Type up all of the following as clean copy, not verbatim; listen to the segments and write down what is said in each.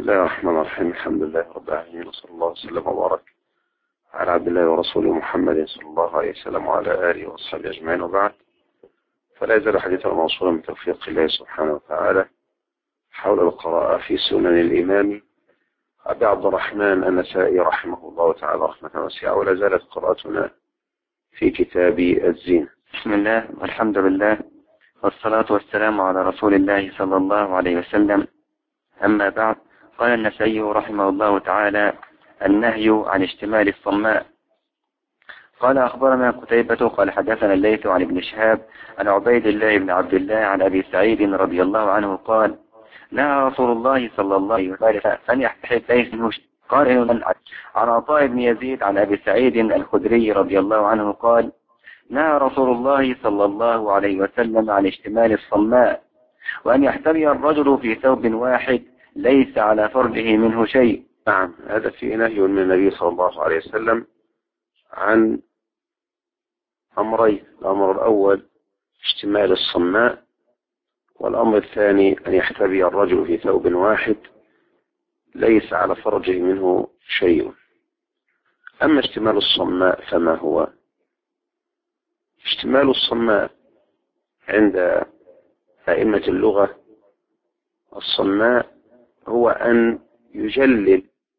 الله الرحمن الرحيم. الحمد لله رب العالمين، وصلى الله وسلم وبارك على عبد الله ورسوله محمد صلى الله عليه وسلم وعلى آله وصحبه أجمعين، وبعد. فلا يزال حديثنا موصولا من توفيق الله سبحانه وتعالى حول القراءة في سنن الإمام أبي عبد الرحمن النسائي رحمه الله تعالى رحمة واسعة، ولا زالت قراءتنا في كتاب الزينة. بسم الله والحمد لله والصلاة والسلام على رسول الله صلى الله عليه وسلم. أما بعد، قال النسائي رحمه الله تعالى: النهي عن اشتمال الصماء. قال: أخبرنا قتيبة قال حدثنا الليث عن ابن شهاب عن عبيد الله بن عبد الله عن أبي سعيد رضي الله عنه قال: نهى رسول الله صلى الله عليه وسلم أن يحتحل ليس منه. قال: عن عطاء بن يزيد عن أبي سعيد الخدري رضي الله عنه قال: نهى رسول الله صلى الله عليه وسلم عن اشتمال الصماء، وأن يحتمي الرجل في ثوب واحد ليس على فرجه منه شيء. نعم، هذا في نهي من النبي صلى الله عليه وسلم عن أمرين: الأمر الأول اشتمال الصماء، والأمر الثاني أن يحتبي الرجل في ثوب واحد ليس على فرجه منه شيء. أما اشتمال الصماء فما هو؟ اشتمال الصماء عند أئمة اللغة الصماء هو أن يجلل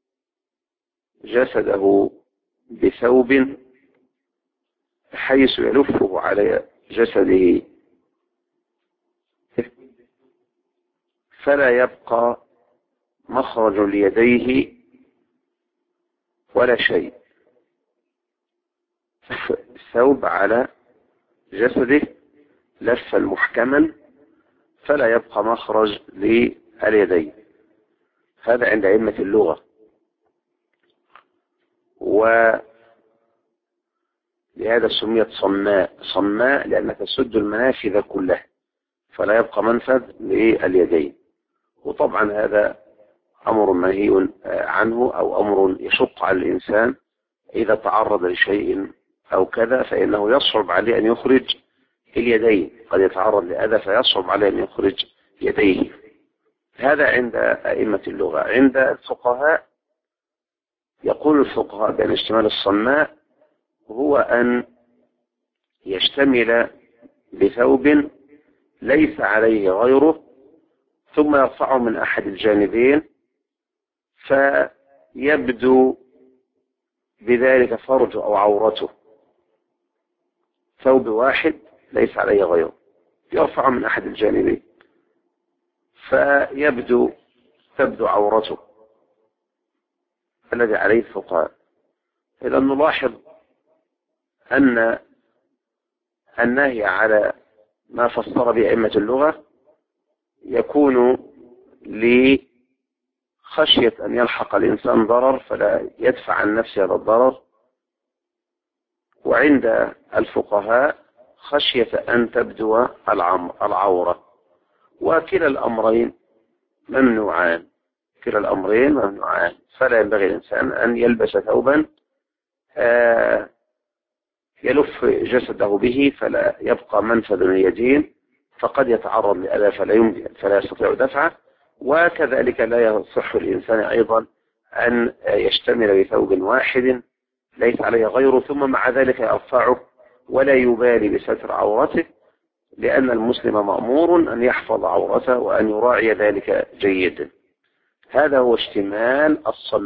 جسده بثوب حيث يلفه على جسده فلا يبقى مخرج ليديه ولا شيء. الثوب على جسده لفا محكما فلا يبقى مخرج لليدين. هذا عند أئمة اللغة، ولهذا سميت صماء لأنها تسد المنافذ كلها فلا يبقى منفذ لليدين. وطبعا هذا أمر منهي عنه، أو أمر يشق على الإنسان إذا تعرض لشيء أو كذا، فإنه يصعب عليه أن يخرج اليدين، قد يتعرض لأذى فيصعب عليه أن يخرج يديه. هذا عند أئمة اللغة. عند الفقهاء يقول الفقهاء بأن اشتمال الصماء هو أن يشتمل بثوب ليس عليه غيره ثم يرفعه من أحد الجانبين فيبدو بذلك فرجه أو عورته. ثوب واحد ليس عليه غيره يرفعه من أحد الجانبين تبدو عورته الذي عليه الفقهاء. إذا نلاحظ أن النهي على ما فسر بأئمة اللغة يكون لخشية أن يلحق الإنسان ضرر فلا يدفع عن نفسه هذا الضرر، وعند الفقهاء خشية أن تبدو العورة. وكلا الأمرين ممنوعان، فلا ينبغي الإنسان أن يلبس ثوبا يلف جسده به فلا يبقى منفذ اليدين، فقد يتعرض لأذى فلا يستطيع دفعه. وكذلك لا يصح الإنسان أيضا أن يشتمل بثوب واحد ليس عليه غيره ثم مع ذلك يرفعه ولا يبالي بستر عورته، لأن المسلم مأمور أن يحفظ عورته وأن يراعي ذلك جيدا. هذا هو اشتمال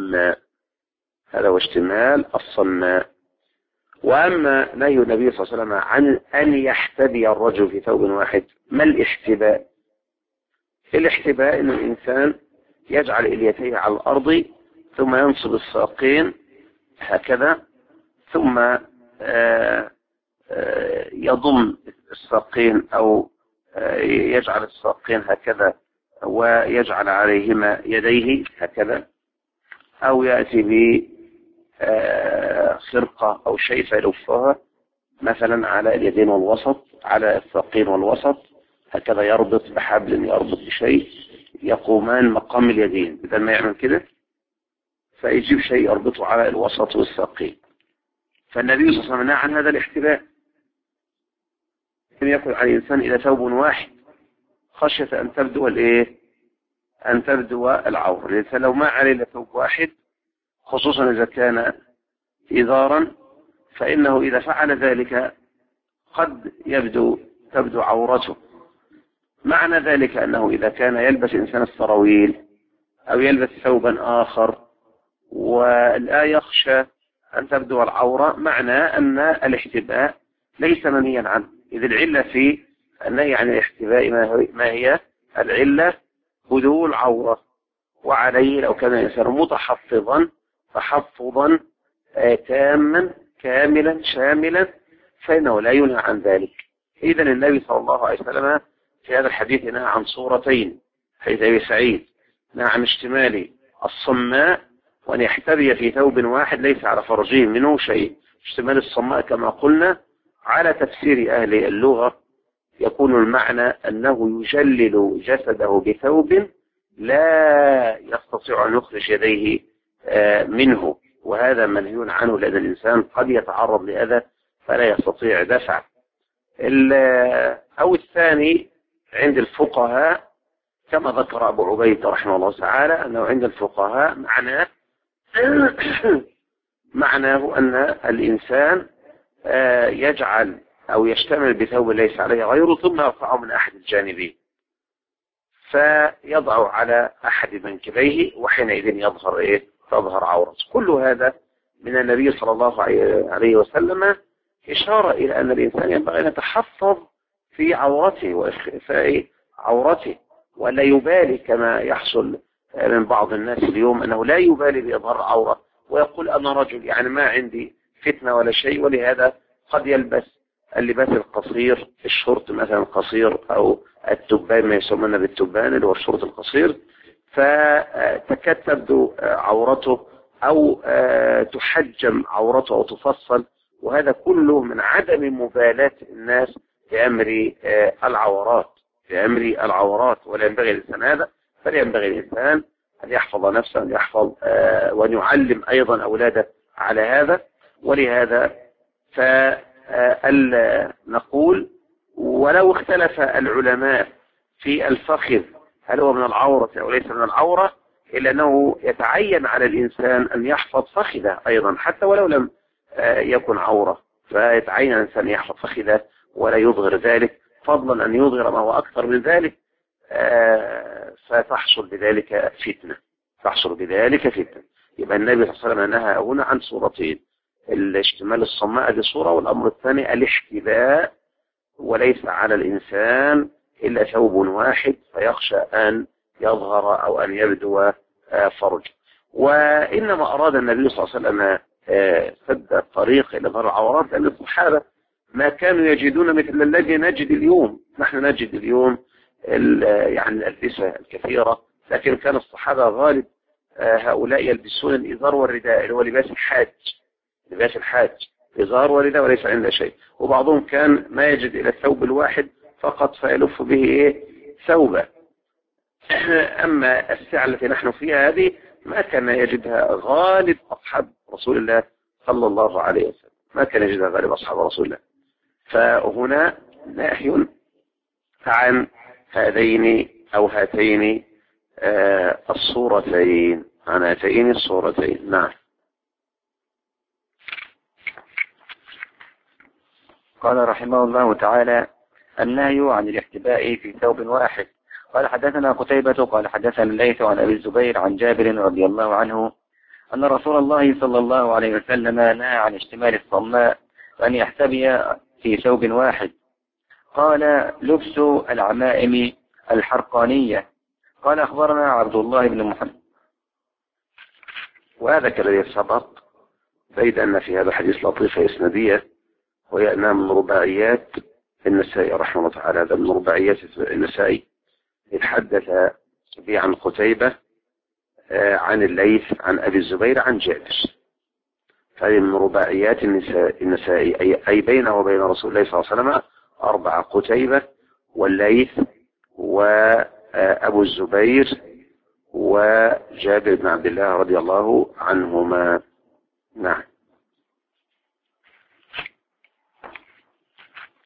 الصماء. وأما نهي النبي صلى الله عليه وسلم عن أن يحتبي الرجل في ثوب واحد، ما الاحتباء؟ الاحتباء أن الإنسان يجعل إليتيه على الأرض ثم ينصب الساقين هكذا، ثم يضم الساقين أو يجعل الساقين هكذا ويجعل عليهما يديه هكذا، أو يأتي بخرقة أو شيء فيلفها مثلا على اليدين والوسط، على الساقين والوسط هكذا، يربط بحبل، يربط بشيء يقومان مقام اليدين. بدل ما يعمل كده فيجيب شيء يربطه على الوسط والساقين. فالنبي صلى الله عليه وسلم نهى عن هذا الاحتباء، أن يكون على الإنسان إلى ثوب واحد خشية أن تبدو أن تبدو العورة. الإنسان لو ما عليه إلا ثوب واحد، خصوصا إذا كان إزارا، فإنه إذا فعل ذلك قد تبدو عورته. معنى ذلك أنه إذا كان يلبس إنسان السراويل أو يلبس ثوبا آخر ولا يخشى أن تبدو العورة، معنى أن الاحتباء ليس منهيا عنه، إذ العلة في النهي عن الاحتباء ما هي العلة؟ بدو العورة. وعليه لو كان الإنسان متحفظا تحفظا تاما كاملا شاملا فإنه لا ينهى عن ذلك. إذن النبي صلى الله عليه وسلم في هذا الحديث نهى عن صورتين، حديث أبي سعيد نهى عن اشتمال الصماء وأن يحتبي في ثوب واحد ليس على فرجه منه شيء. اشتمال الصماء كما قلنا على تفسير أهل اللغة يكون المعنى أنه يجلل جسده بثوب لا يستطيع أن يخرج يديه منه، وهذا منهي عنه لأن الإنسان قد يتعرض لأذى فلا يستطيع دفع. أو الثاني عند الفقهاء كما ذكر أبو عبيد رحمه الله تعالى أنه عند الفقهاء معناه أن الإنسان يجعل أو يشتمل بثوب ليس عليه غيره ثم يرفعه من أحد الجانبين فيضع على أحد منكبيه وحينئذ تظهر عورته. كل هذا من النبي صلى الله عليه وسلم إشارة إلى أن الإنسان ينبغي أن يتحفظ في عورته وإخفاء عورته ولا يبالي كما يحصل من بعض الناس اليوم أنه لا يبالي بإظهار العورة ويقول أنا رجل يعني ما عندي فتنة ولا شيء، ولهذا قد يلبس اللباس القصير الشورت مثلا القصير أو التبان ما يسمونه بالتبان اللي هو الشورت القصير، فتكاد تبدو عورته أو تحجم عورته أو تفصل، وهذا كله من عدم مبالاة الناس بأمر العورات ولا ينبغي الإنسان هذا، فلينبغي الإنسان أن يحفظ نفسه أن يحفظ وأن يعلم أيضا أولاده على هذا. ولهذا نقول ولو اختلف العلماء في الفخذ هل هو من العورة أو ليس من العورة، إلا أنه يتعين على الإنسان أن يحفظ فخذه أيضا حتى ولو لم يكن عورة، فيتعين الإنسان أن يحفظ فخذه ولا يظهر ذلك، فضلا أن يظهر ما هو أكثر من ذلك فتحصل بذلك فتنة. يبقى النبي صلى الله عليه وسلم نهى هنا عن صورتين، الاشتمال الصماء لصورة، والأمر الثاني الاحتباء وليس على الإنسان إلا ثوب واحد فيخشى أن يظهر أو أن يبدو فرج. وإنما أراد النبي صلى الله عليه وسلم سد الطريق إلى ظهر العورات لأن الصحابة ما كانوا يجدون مثل الذي نجد اليوم. نحن نجد اليوم يعني الألبسة الكثيرة، لكن كان الصحابة غالب هؤلاء يلبسون الإزار والرداء اللي هو لباس الحاج إزار ورداء وليس عنده شيء، وبعضهم كان ما يجد إلى الثوب الواحد فقط فيلف به ثوبه. أما الساعة التي نحن فيها هذه ما كان يجدها غالب أصحاب رسول الله صلى الله عليه وسلم، ما كان يجدها غالب أصحاب رسول الله. فهنا نهي عن هذين أو هاتين الصورتين، عن هاتين الصورتين. نعم. قال رحمه الله تعالى: النهي عن الاحتباء في ثوب واحد. قال حدثنا قتيبة قال حدثنا الليث عن أبي الزبير عن جابر رضي الله عنه أن رسول الله صلى الله عليه وسلم نهى عن اشتمال الصماء وأن يحتبي في ثوب واحد. قال: لبس العمائم الحرقانية. قال: أخبرنا عبد الله بن محمد. وهذا كالذي سبق، بيد أن في هذا الحديث لطيفة إسنادية وهي أنها من رباعيات النسائي رحمه الله تعالى. هذا من رباعيات النسائي يتحدث به عن قتيبة عن الليث عن أبي الزبير عن جابر، فهذه من رباعيات النسائي أي بينه وبين رسول الله صلى الله عليه وسلم 4: قتيبة والليث وأبو الزبير وجابر بن عبد الله رضي الله عنهما. نعم.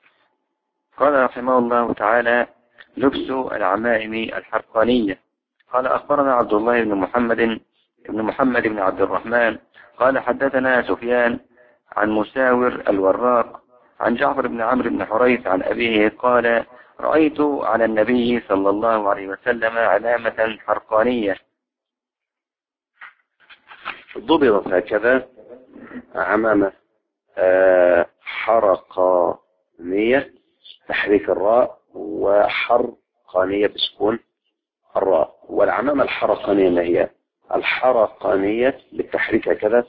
قال رحمه الله تعالى: لبس العمائم الحرقانية. قال أخبرنا عبد الله بن محمد بن عبد الرحمن قال حدثنا سفيان عن مساور الوراق عن جعفر بن عمرو بن حريث عن أبيه قال رأيت على النبي صلى الله عليه وسلم علامة حرقانية. ضبطت هكذا عمامة حرقانية تحريك الراء، وحرقانية بسكون الراء. والعمامة الحرقانية ما هي؟ الحرقانية بالتحريك هكذا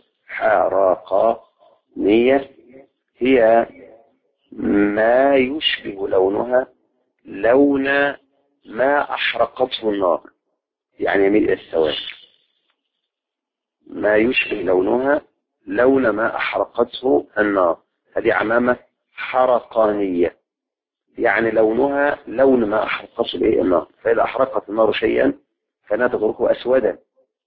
حرقانية هي ما يشبه لونها لون ما أحرقته النار، يعني يميل إلى السواد. ما يشبه لونها لون ما أحرقته النار، هذه عمامة حرقانية، يعني لونها لون ما أحرقته النار. فإذا أحرقت النار شيئا فإنها تتركه أسودا.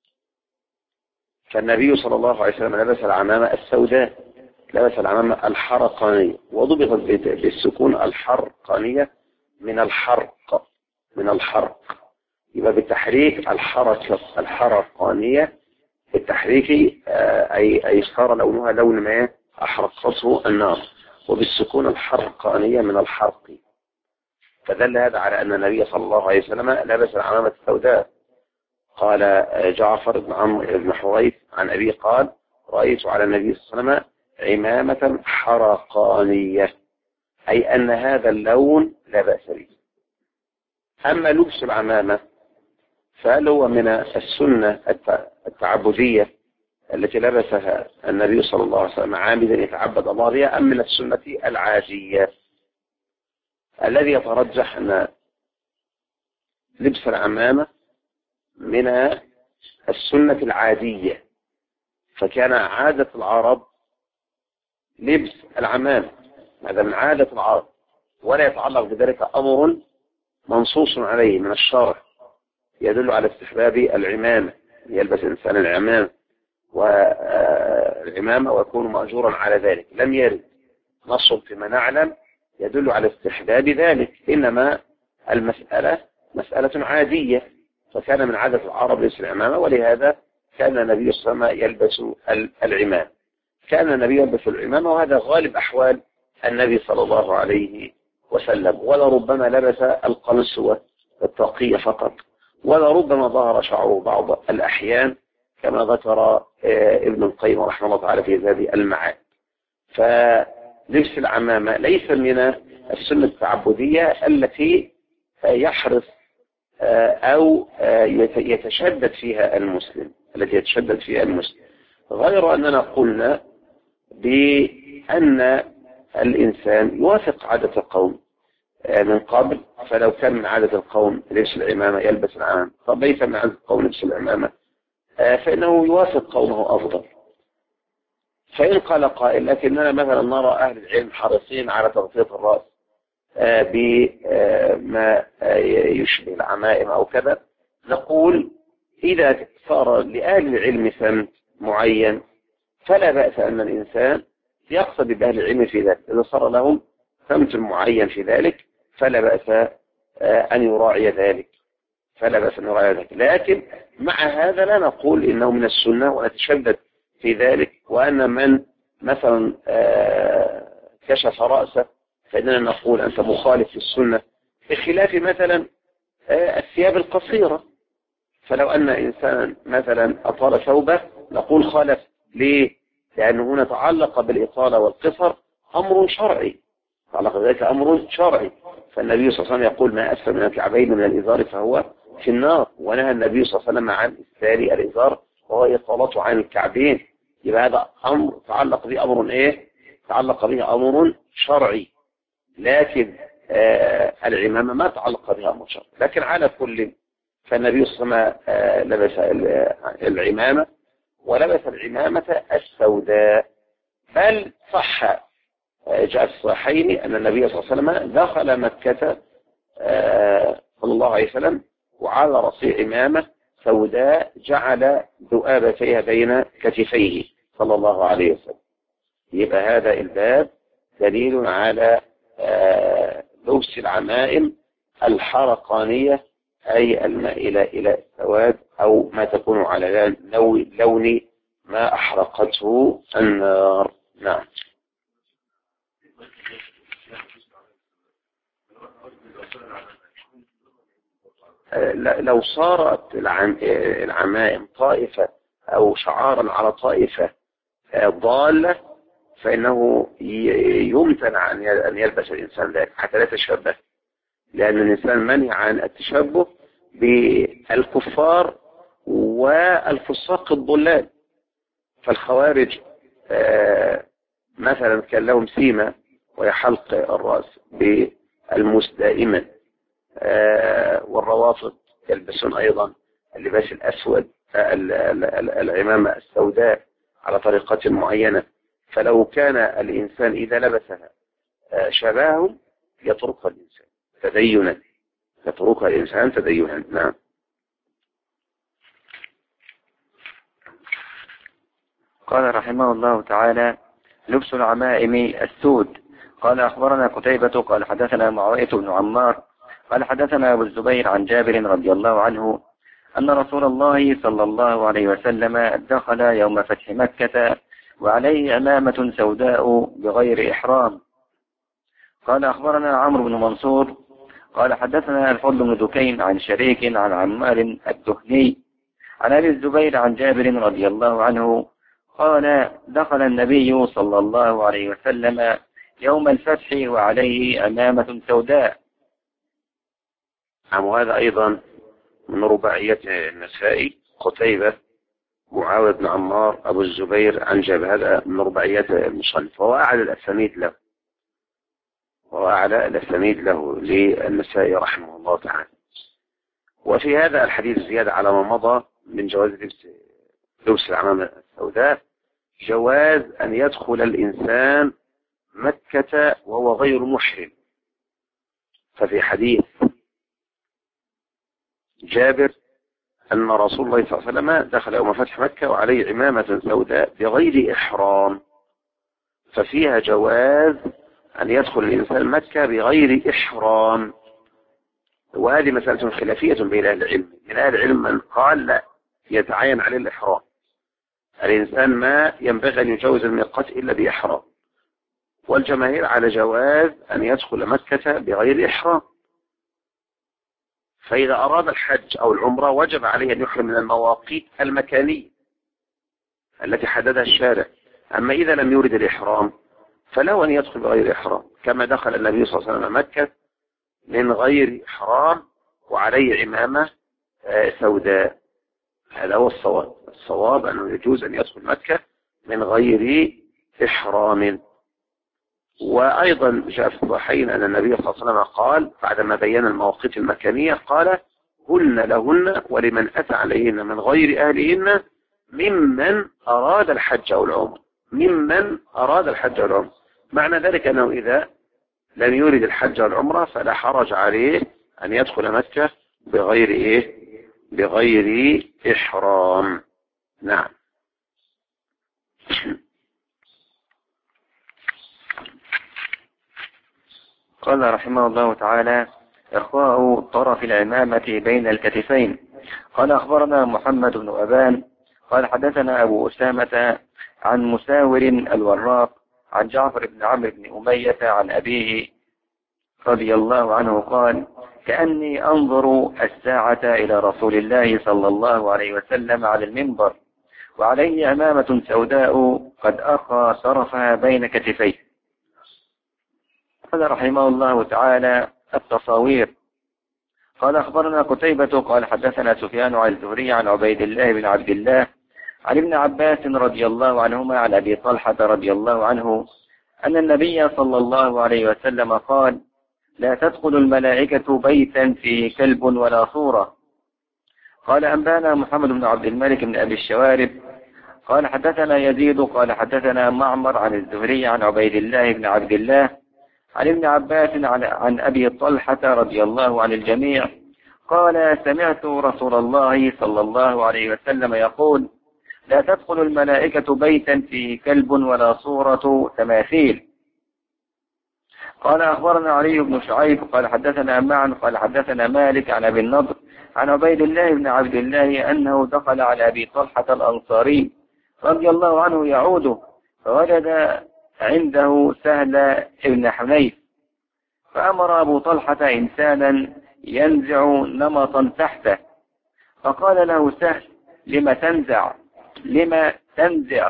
فالنبي صلى الله عليه وسلم لبس العمامة السوداء، لبس العمامة الحرقانية، وضبطت بالسكون الحرقانية من الحرق، من الحرق. يبقى بالتحريك الحرقانية بالتحريك أي صار لونها لون ما أحرقته النار، وبالسكون الحرقانية من الحرق. فدل هذا على أن النبي صلى الله عليه وسلم لبس العمامة السوداء. قال جعفر بن عمرو بن حريث عن أبي قال رأيت على النبي صلى الله عليه وسلم عمامة حرقانية، أي أن هذا اللون لا بأس به. أما لبس العمامة فهل هو من السنة التعبدية التي لبسها النبي صلى الله عليه وسلم عامدا يتعبد الله بها، أم من السنة العادية؟ الذي يترجح أن لبس العمامة من السنة العادية، فكان عادة العرب لبس العمامة، هذا من عادة العرب، ولا يتعلق بذلك أمر منصوص عليه من الشرع يدل على استحباب العمامة، يلبس الإنسان والعمامة ويكون مأجورا على ذلك. لم يرد نص فيما نعلم يدل على استحباب ذلك، إنما المسألة مسألة عادية، فكان من عادة العرب لبس العمامة، ولهذا كان النبي صلى الله عليه وسلم يلبس العمامة. كان النبي يلبس العمامة، وهذا غالب أحوال النبي صلى الله عليه وسلم. ولربما لبس القميص والتقية فقط، ولربما ظهر شعره بعض الأحيان كما ذكر ابن القيم رحمه الله تعالى في هذه المعاد. فلبس العمامة ليس من السنة التعبدية التي يحرص أو يتشدد فيها المسلم، غير أننا قلنا بأن الإنسان يوافق عادة القوم من قبل. فلو كان من عادة القوم لبس العمامة يلبس العمامة، طب ليس من عادة القوم لبس العمامة فإنه يوافق قومه أفضل. فإن قال قائل لكننا مثلا نرى أهل العلم حريصين على تغطية الرأس بما يشبه العمائم أو كذا، نقول إذا صار لأهل العلم سمت معين فلا بأس أن الإنسان يقصد بأهل العلم في ذلك. إذا صار لهم سمت معين في ذلك فلا بأس أن يراعي ذلك، لكن مع هذا لا نقول إنه من السنة ونتشدد في ذلك، وأن من مثلا كشف رأسه فإننا نقول أنت مخالف في السنة، بخلاف مثلا الثياب القصيرة. فلو أن إنسان مثلا أطال ثوبه نقول خالف. ليه؟ لأنه هنا تعلق بالإطالة والقصر أمر شرعي، تعلق ذلك أمر شرعي. فالنبي صلى الله عليه وسلم يقول ما أسفل من الكعبين من الإزار فهو في النار، ونهى النبي صلى الله عليه وسلم عن إسفال الإزار وهو إطالته عن الكعبين. يبقى هذا أمر تعلق به أمر إيه؟ تعلق به أمر شرعي، لكن العمامة ما تعلق بها أمر شرعي. لكن على كل فالنبي صلى الله عليه وسلم لبس العمامة، ولبس العمامة السوداء. بل صح جاء في الصحيحين أن النبي صلى الله عليه وسلم دخل مكة صلى الله عليه وسلم وعلى رأسه عمامة سوداء جعل ذؤابتيها بين كتفيه صلى الله عليه وسلم. يبقى هذا الباب دليل على لبس العمائم الحرقانية أي المائلة إلى السواد أو ما تكون على لون ما أحرقته النار. نعم. لو صارت العمائم طائفة أو شعارا على طائفة ضالة فإنه يمتنع أن يلبس الإنسان ذلك حتى لا يتشبه، لأن الإنسان منع عن التشبه بالكفار والفساق الضلال. فالخوارج مثلا كان لهم سيمة وهي حلق الرأس بالموس دائما، والروافض يلبسون أيضا اللباس الأسود، العمامة السوداء على طريقة معينة. فلو كان الإنسان إذا لبسها شبههم يتركها الإنسان تدينا، يتركها الإنسان تدينا. نعم. قال رحمه الله تعالى: لبس العمائم السود. قال أخبرنا قتيبة قال حدثنا معاوية بن عمار قال حدثنا أبو الزبير عن جابر رضي الله عنه أن رسول الله صلى الله عليه وسلم دخل يوم فتح مكة وعليه عمامة سوداء بغير إحرام. قال أخبرنا عمرو بن منصور قال حدثنا الفضل بن دكين عن شريك عن عمار الدهني عن أبي الزبير عن جابر رضي الله عنه قال: دخل النبي صلى الله عليه وسلم يوم الفتح وعليه عمامة سوداء. وهذا أيضا من رباعية النسائي، قتيبة معاوية بن عمار أبو الزبير عن جابر، هذا من رباعيات المصنف، وهو أعلى الأسانيد له للنسائي رحمه الله تعالى. وفي هذا الحديث زيادة على ما مضى من جواز لبس العمامة السوداء، جواز أن يدخل الإنسان مكة وهو غير محرم. ففي حديث جابر أن رسول الله صلى الله عليه وسلم دخل يوم فتح مكة وعليه عمامة سوداء بغير إحرام، ففيها جواز أن يدخل الإنسان مكة بغير إحرام. وهذه مسألة خلافية بين أهل العلم. من أهل العلم من قال لا، يتعين عليه الإحرام، الإنسان ما ينبغي أن يجوز الميقات إلا بإحرام. والجماهير على جواز أن يدخل مكة بغير إحرام. فإذا أراد الحج أو العمرة وجب عليه أن يحرم من المواقيت المكانية التي حددها الشارع. أما إذا لم يرد الإحرام فله أن يدخل بغير إحرام، كما دخل النبي صلى الله عليه وسلم مكة من غير إحرام وعليه عمامة سوداء. هذا هو الصواب أنه يجوز أن يدخل مكة من غير إحرام. وأيضا جاء في الصحيحين أن النبي صلى الله عليه وسلم قال بعدما بين المواقيت المكانية قال: هن لهن ولمن أتى عليهن من غير أهلهن ممن أراد الحج أو العمرة. ممن أراد الحج أو العمرة، معنى ذلك أنه إذا لم يرد الحج أو العمرة فلا حرج عليه أن يدخل مكة بغير إحرام. نعم. قال رحمه الله تعالى: إخواء طرف العمامة بين الكتفين. قال أخبرنا محمد بن أبان قال حدثنا أبو أسامة عن مساور الوراق عن جعفر بن عمرو بن أمية عن أبيه رضي الله عنه قال: كأني أنظر الساعة إلى رسول الله صلى الله عليه وسلم على المنبر وعليه عمامة سوداء قد أخى طرفها بين كتفيه. قال رحمه الله تعالى: التصاوير. قال أخبرنا قتيبة قال حدثنا سفيان عن الزهري عن عبيد الله بن عبد الله عن ابن عباس رضي الله عنهما عن أبي طلحة رضي الله عنه أن النبي صلى الله عليه وسلم قال: لا تدخل الملائكة بيتا فيه كلب ولا صورة. قال أنبانا محمد بن عبد الملك بن أبي الشوارب قال حدثنا يزيد قال حدثنا معمر عن الزهري عن عبيد الله بن عبد الله عن ابن عباس عن أبي طلحة رضي الله عن الجميع قال: سمعت رسول الله صلى الله عليه وسلم يقول: لا تدخل الملائكة بيتا فيه كلب ولا صورة تماثيل. قال أخبرنا علي بن شعيب قال حدثنا معا قال حدثنا مالك عن أبي النضر عن عبيد الله بن عبد الله أنه دخل على أبي طلحة الأنصاري رضي الله عنه يعوده، فوجد عنده سهل بن حنيف، فأمر أبو طلحة إنسانا ينزع نمطا تحته، فقال له سهل: لما تنزع؟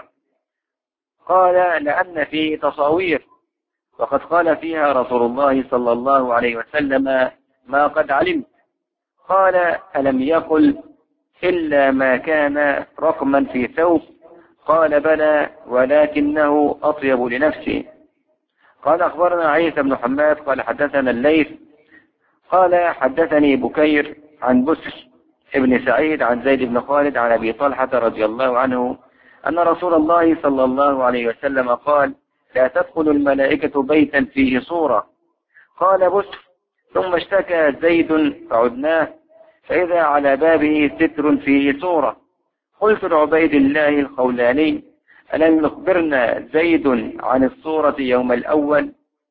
قال: لأن فيه تصاوير، وقد قال فيها رسول الله صلى الله عليه وسلم ما قد علمت. قال: ألم يقل إلا ما كان رقما في ثوب؟ قال: بلى، ولكنه أطيب لنفسي. قال: أخبرنا عيسى بن حماد قال حدثنا الليث قال حدثني بكير عن بسر ابن سعيد عن زيد بن خالد عن أبي طلحة رضي الله عنه أن رسول الله صلى الله عليه وسلم قال: لا تدخل الملائكة بيتا فيه صورة. قال بسر: ثم اشتكى زيد فعدناه، فإذا على بابه ستر فيه صورة. قلت لعبيد الله الخولاني: ألم يخبرنا زيد عن الصورة يوم الأول؟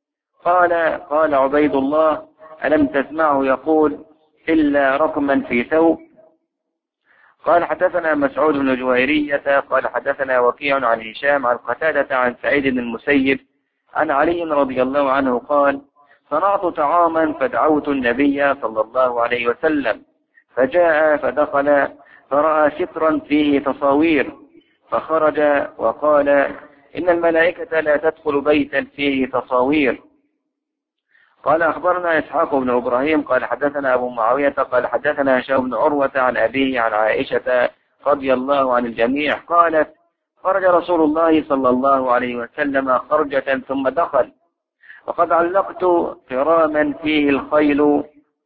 قال عبيد الله: ألم تسمعه يقول إلا رقما في ثوب؟ قال: حدثنا مسعود بن جويرية قال حدثنا وكيع عن هشام عن قتادة عن سعيد بن المسيب عن علي رضي الله عنه قال: صنعت طعاما فدعوت النبي صلى الله عليه وسلم، فجاء فدخل فرأى سترا فيه تصاوير، فخرج وقال: إن الملائكة لا تدخل بيتا فيه تصاوير. قال: أخبرنا إسحاق بن إبراهيم قال حدثنا أبو معاوية قال حدثنا هشام بن عروة عن أبيه عن عائشة رضي الله عن الجميع قالت: خرج رسول الله صلى الله عليه وسلم خرجة ثم دخل، وقد علقت قراما فيه الخيل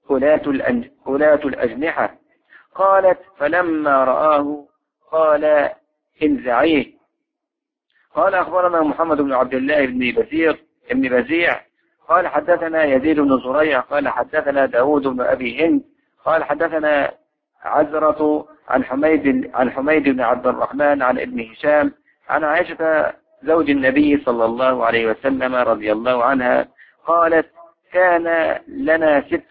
أولاة الأجنحة. قالت: فلما رآه قال: انزعيه. قال: أخبرنا محمد بن عبد الله بن بزيع قال حدثنا يزيد بن زريع قال حدثنا داود بن أبي هند قال حدثنا عزرة عن حميد بن عبد الرحمن عن ابن هشام عن عائشة زوج النبي صلى الله عليه وسلم رضي الله عنها قالت: كان لنا ستر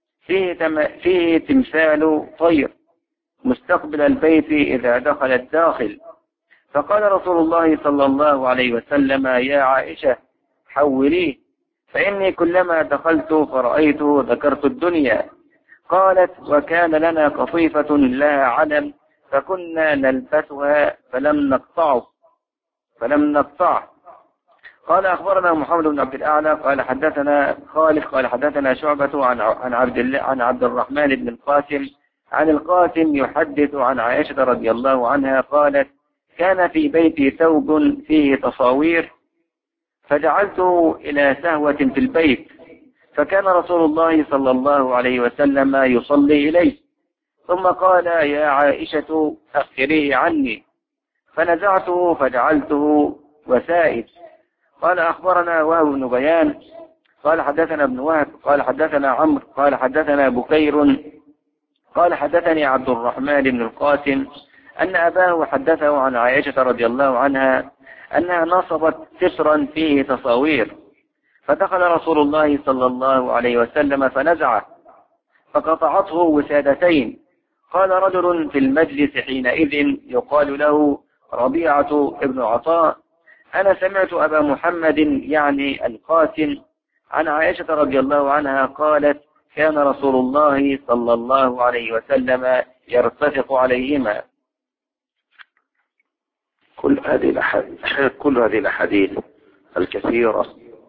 فيه تمثال طير مستقبل البيت إذا دخل الداخل، فقال رسول الله صلى الله عليه وسلم: يا عائشة حوليه، فإني كلما دخلت فرأيته ذكرت الدنيا. قالت: وكان لنا قطيفة لها علم فكنا نلبسها فلم نقطعه. قال: أخبرنا محمد بن عبد الأعلى قال حدثنا خالد قال حدثنا شعبة عن عبد الرحمن بن القاسم عن القاسم يحدث عن عائشة رضي الله عنها قالت: كان في بيتي ثوب فيه تصاوير فجعلته إلى سهوة في البيت، فكان رسول الله صلى الله عليه وسلم يصلي إليه، ثم قال: يا عائشة أخريه عني، فنزعته فجعلته وسائد. قال: أخبرنا وهب بن بيان قال حدثنا ابن وهب قال حدثنا عمرو قال حدثنا بكير قال حدثني عبد الرحمن بن القاسم أن أباه حدثه عن عائشة رضي الله عنها أنها نصبت سترا فيه تصاوير، فدخل رسول الله صلى الله عليه وسلم فنزعه فقطعته وسادتين. قال رجل في المجلس حينئذ يقال له ربيعة ابن عطاء: أنا سمعت أبا محمد يعني القاسم عن عائشة رضي الله عنها قالت: كان رسول الله صلى الله عليه وسلم يرتفق عليهما. كل هذه الأحاديث الكثيرة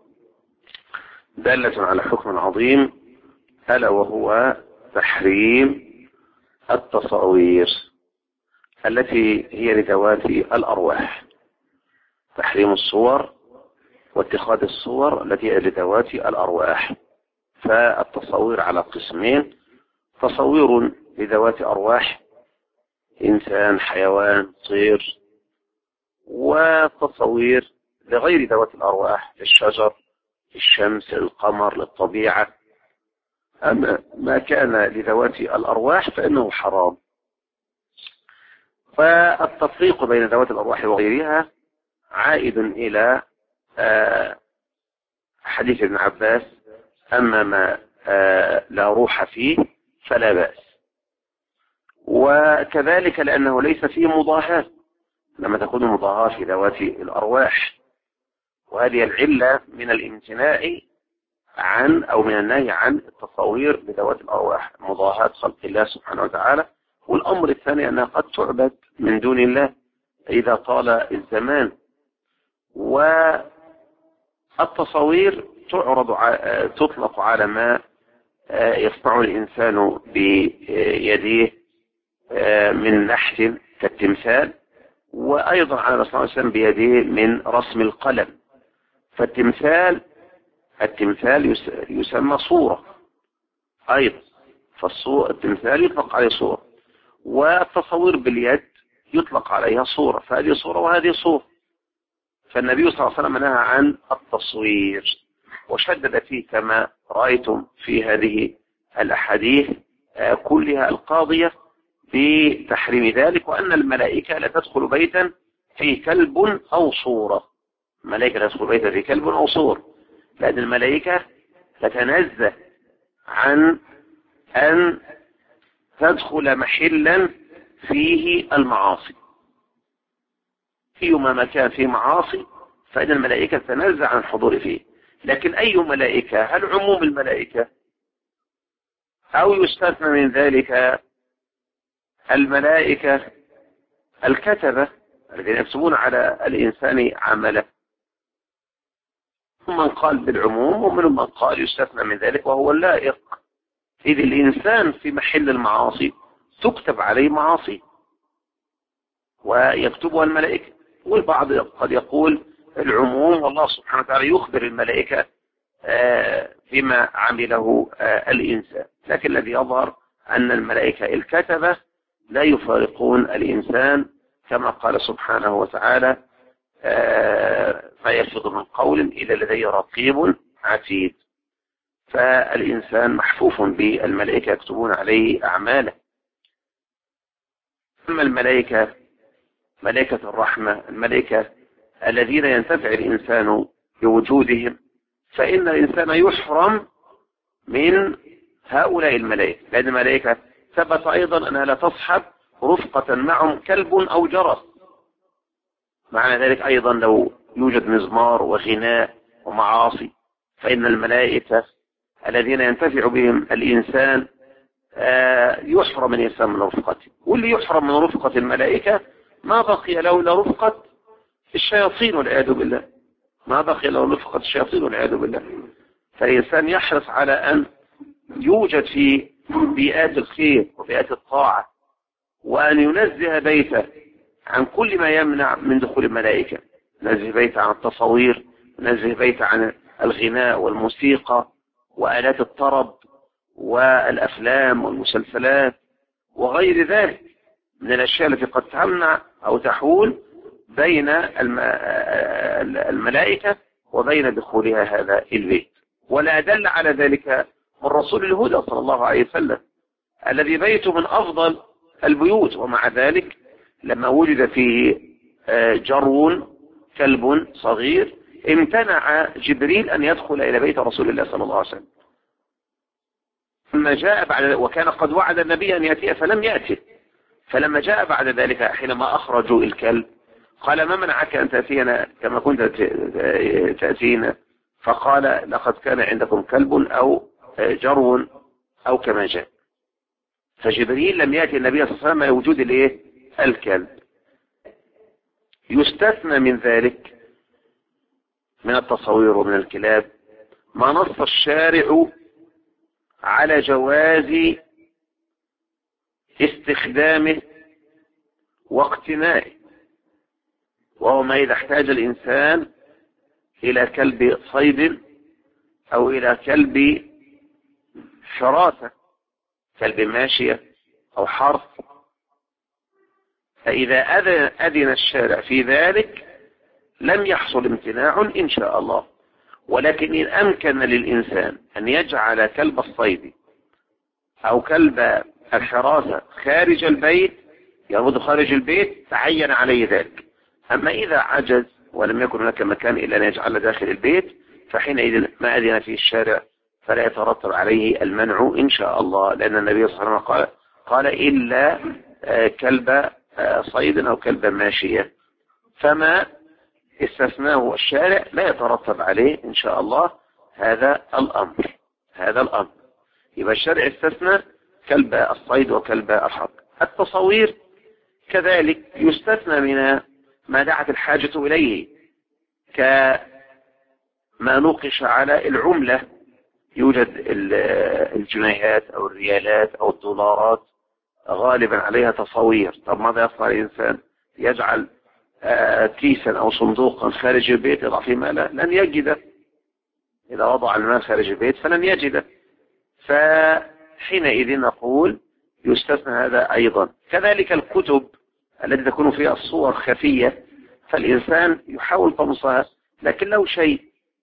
دالة على حكم عظيم، ألا وهو تحريم التصاوير التي هي لذوات الأرواح، تحريم الصور واتخاذ الصور التي هي لذوات الأرواح. فالتصاوير على قسمين: تصوير لذوات أرواح إنسان حيوان طير، وتصوير لغير ذوات الأرواح للشجر للشمس للقمر للطبيعة. أما ما كان لذوات الأرواح فإنه حرام. فالتفريق بين ذوات الأرواح وغيرها عائد إلى حديث ابن عباس: أما ما لا روح فيه فلا بأس. وكذلك لأنه ليس فيه مضاهاة، لما تكون مضاهاة في ذوات الأرواح، وهذه العلة من الامتناع عن أو من النهي عن التصوير بذوات الأرواح، مضاهاة خلق الله سبحانه وتعالى. والأمر الثاني أنها قد تعبد من دون الله إذا طال الزمان. والتصوير تطلق على ما يصنع الإنسان بيديه من نحت كالتمثال، وأيضا على رسول الله بيديه من رسم القلم. فالتمثال يسمى صورة أيضا، فالتمثال يطلق عليه صورة، والتصوير باليد يطلق عليها صورة، فهذه صورة وهذه صورة. فالنبي صلى الله عليه وسلم نهى عن التصوير وشدد فيه كما رأيتم في هذه الأحاديث كلها القاضية بتحريم ذلك، وأن الملائكة لا تدخل بيتا فيه كلب أو صورة. الملائكة لا تدخل بيتا فيه كلب أو صورة، لأن الملائكة تتنزه عن أن تدخل محلا فيه المعاصي. أيما مكان فيه معاصي فإن الملائكة تتنزه عن الحضور فيه. لكن أي ملائكة؟ هل عموم الملائكة أو يستثنى من ذلك الملائكة الكتبة الذين يكتبون على الإنسان عمله؟ من قال بالعموم ومن من قال يستثنى من ذلك وهو اللائق. إذ الإنسان في محل المعاصي تكتب عليه معاصي ويكتبها الملائكة. والبعض قد يقول العموم، والله سبحانه وتعالى يخبر الملائكة بما عمله الإنسان. لكن الذي يظهر أن الملائكة الكتبة لا يفارقون الإنسان، كما قال سبحانه وتعالى ما يلفظ من قول إلا لديه رقيب عتيد. فالإنسان محفوف بالملائكة يكتبون عليه أعماله. أما الملائكة ملائكة الرحمة، الملائكة الذين ينتفع الإنسان بوجودهم، فإن الإنسان يحرم من هؤلاء الملائكة، لأن الملائكة ثبت أيضا أنها لا تصحب رفقة معهم كلب أو جرس. معنى ذلك أيضا لو يوجد مزمار وغناء ومعاصي فإن الملائكة الذين ينتفع بهم الإنسان يحرم من الإنسان من رفقته. واللي يحرم من رفقة الملائكة ما بقي له إلا رفقة الشياطين والعياذ بالله، ما بقي له رفقة الشياطين والعياذ بالله. فالإنسان يحرص على أن يوجد في بيئات الخير وبيئات الطاعة، وأن ينزه بيته عن كل ما يمنع من دخول الملائكة. ينزه بيته عن التصوير، ينزه بيته عن الغناء والموسيقى وآلات الطرب والأفلام والمسلسلات وغير ذلك من الأشياء التي قد تمنع أو تحول بين الملائكة وبين دخولها هذا البيت. ولا أدل على ذلك من رسول الهدى صلى الله عليه وسلم الذي بيته من أفضل البيوت، ومع ذلك لما وجد فيه جرو كلب صغير امتنع جبريل أن يدخل إلى بيت رسول الله صلى الله عليه وسلم. ثم جاء بعد، وكان قد وعد النبي أن يأتي فلم يأتي، فلما جاء بعد ذلك حينما أخرجوا الكلب قال ما منعك أن تأتينا كما كنت تأتينا؟ فقال لقد كان عندكم كلب أو جرو أو كما جاء. فجبريل لم يأتي النبي صلى الله عليه وسلم وجود الكلب. يستثنى من ذلك من التصوير ومن الكلاب ما نص الشارع على جواز استخدامه واقتنائه، وهو ما إذا احتاج الإنسان إلى كلب صيد أو إلى كلب حراسة، كلب ماشية أو حرث، فإذا أذن الشارع في ذلك لم يحصل امتناع إن شاء الله. ولكن إن أمكن للإنسان أن يجعل كلب الصيد أو كلب الحراسة خارج البيت، يربط خارج البيت، تعين عليه ذلك. أما إذا عجز ولم يكن هناك مكان إلا أن يجعل داخل البيت فحينئذ ما أذن فيه الشارع فلا يترتب عليه المنع إن شاء الله، لأن النبي صلى الله عليه وسلم قال إلا كلب صيد أو كلب ماشية، فما استثناه الشارع لا يترتب عليه إن شاء الله هذا الأمر. يبقى الشارع استثنى كلب الصيد وكلب الحق. التصوير كذلك يستثنى من ما دعت الحاجة إليه، كما نوقش على العملة، يوجد الجنيهات أو الريالات أو الدولارات غالبا عليها تصوير. طب ماذا يفعل الإنسان؟ يجعل كيسا أو صندوقا خارج البيت يضع فيه ماله؟ لن يجده. إذا وضع المال خارج البيت فلن يجده، فحينئذ نقول يستثنى هذا أيضا. كذلك الكتب التي تكون فيها الصور خفية، فالإنسان يحاول طمسها، لكن لو شيء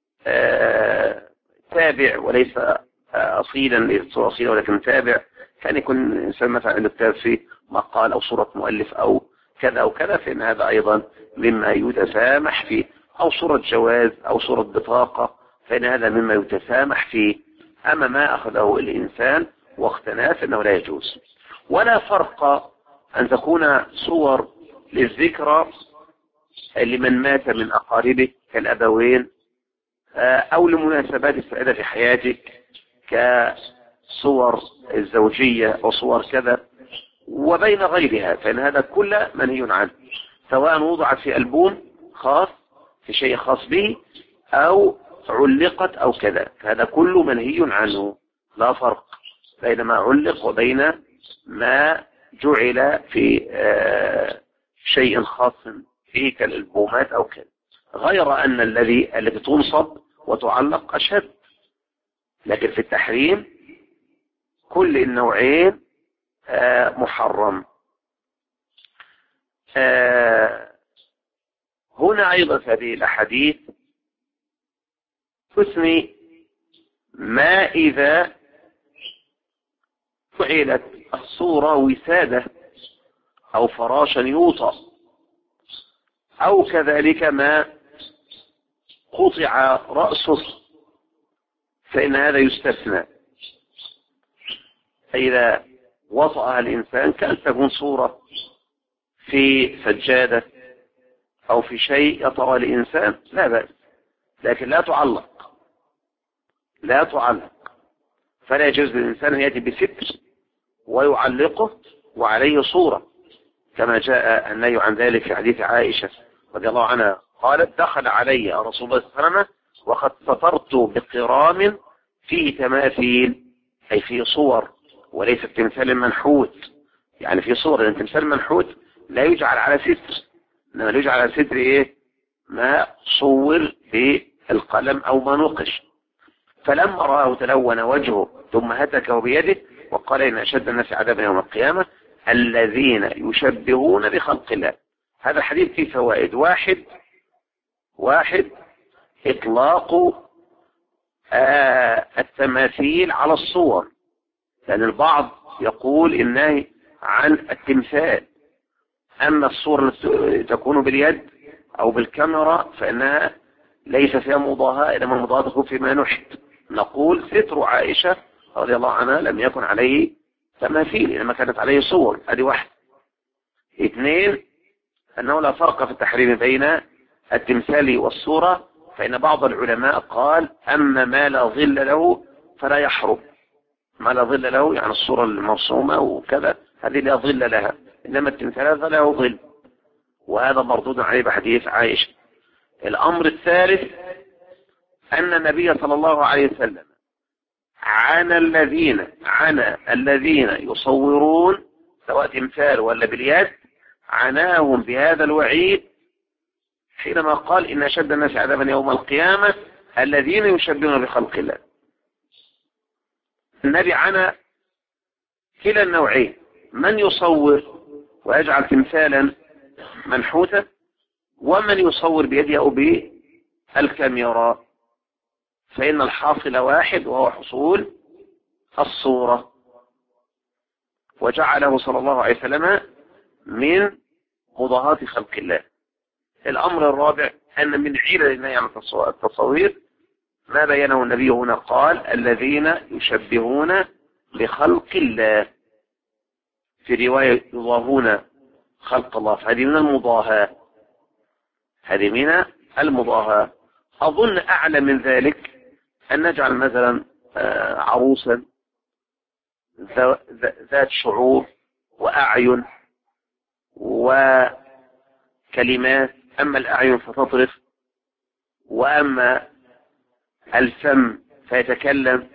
تابع وليس أصيلا، ليس أصيلا ولكن تابع، كان يكون الإنسان مثلا عنده كتاب فيه مقال أو صورة مؤلف أو كذا أو كذا، فإن هذا أيضا مما يتسامح فيه، أو صورة جواز أو صورة بطاقة، فإن هذا مما يتسامح فيه. أما ما أخذه الإنسان واقتناه فإنه لا يجوز. ولا فرق أن تكون صور للذكرى لمن مات من أقاربه كالأبوين، أو لمناسبات السعيدة في حياتك كصور الزوجية وصور كذا، وبين غيرها، فإن هذا كله منهي عنه، سواء وضعت في ألبوم خاص في شيء خاص به أو علقت أو كذا، فهذا كله منهي عنه. لا فرق بين ما علق وبين ما جعل في شيء خاص فيه كالألبومات أو كذا، غير أن التي تنصب وتعلق أشد. لكن في التحريم كل النوعين محرم. هنا أيضا في هذه الأحاديث تثني ما إذا فعلت الصورة وسادة أو فراشا يوطى، أو كذلك ما قطع رأسه، فإن هذا يستثنى. فإذا وطأها الإنسان كأن تكون صورة في سجادة أو في شيء يطأ الإنسان لا بأس، لكن لا تعلق، فلا يجوز للإنسان أن يأتي بستر ويعلقه وعليه صورة، كما جاء النهي عن ذلك في حديث عائشة رضي الله عنها قالت: دخل علي رسول الله صلى الله عليه وسلم وقد سطرت بقرام فيه تماثيل، أي فيه صور، وليس تمثال منحوت. يعني في صور، لأن تمثال منحوت لا يجعل على ستر، إنما يجعل على ستر إيه؟ ما صور بالقلم أو ما نقش. فلما رآه تلون وجهه ثم هتكه بيده وقال: إن أشد الناس عذابا يوم القيامة الذين يشبهون بخلق الله. هذا الحديث فيه فوائد. واحد إطلاق التماثيل على الصور، لأن البعض يقول النهي عن التمثال، أما الصور التي تكون باليد أو بالكاميرا فإنها ليس فيها مضاهاة، إنما المضاهاة تكون فيما نحت. نقول ستر عائشة رضي الله عنها لم يكن عليه تماثيل، إنما كانت عليه صور. هذه واحد. اثنين، أنه لا فرق في التحريم بين التمثال والصورة، فإن بعض العلماء قال: أما ما لا ظل له فلا يحرم. ما لا ظل له يعني الصورة المرسومة وكذا، هذه لا ظل لها، إنما التمثال فله ظل، وهذا مردود عليه بحديث عائشة. الأمر الثالث أن النبي صلى الله عليه وسلم عانى الذين يصورون سواء تمثال ولا باليد، عناهم بهذا الوعيد حينما قال: إن أشد الناس عذابا يوم القيامة الذين يشبهون بخلق الله. النبي عانى كلا النوعين، من يصور ويجعل تمثالا منحوتا، ومن يصور بيده أو بالكاميرا، فإن الحاصل واحد وهو حصول الصورة. وجعله صلى الله عليه وسلم من مضاهاة خلق الله. الأمر الرابع أن من علل النهي عن التصوير ما بينه النبي هنا، قال: الذين يشبهون بخلق الله. في رواية يضاهون خلق الله، فهذه من المضاهاة، هذه من المضاهاة. أظن أعلى من ذلك أن نجعل مثلا عروسا ذات شعور وأعين وكلمات، أما الأعين فتطرف وأما الفم فيتكلم،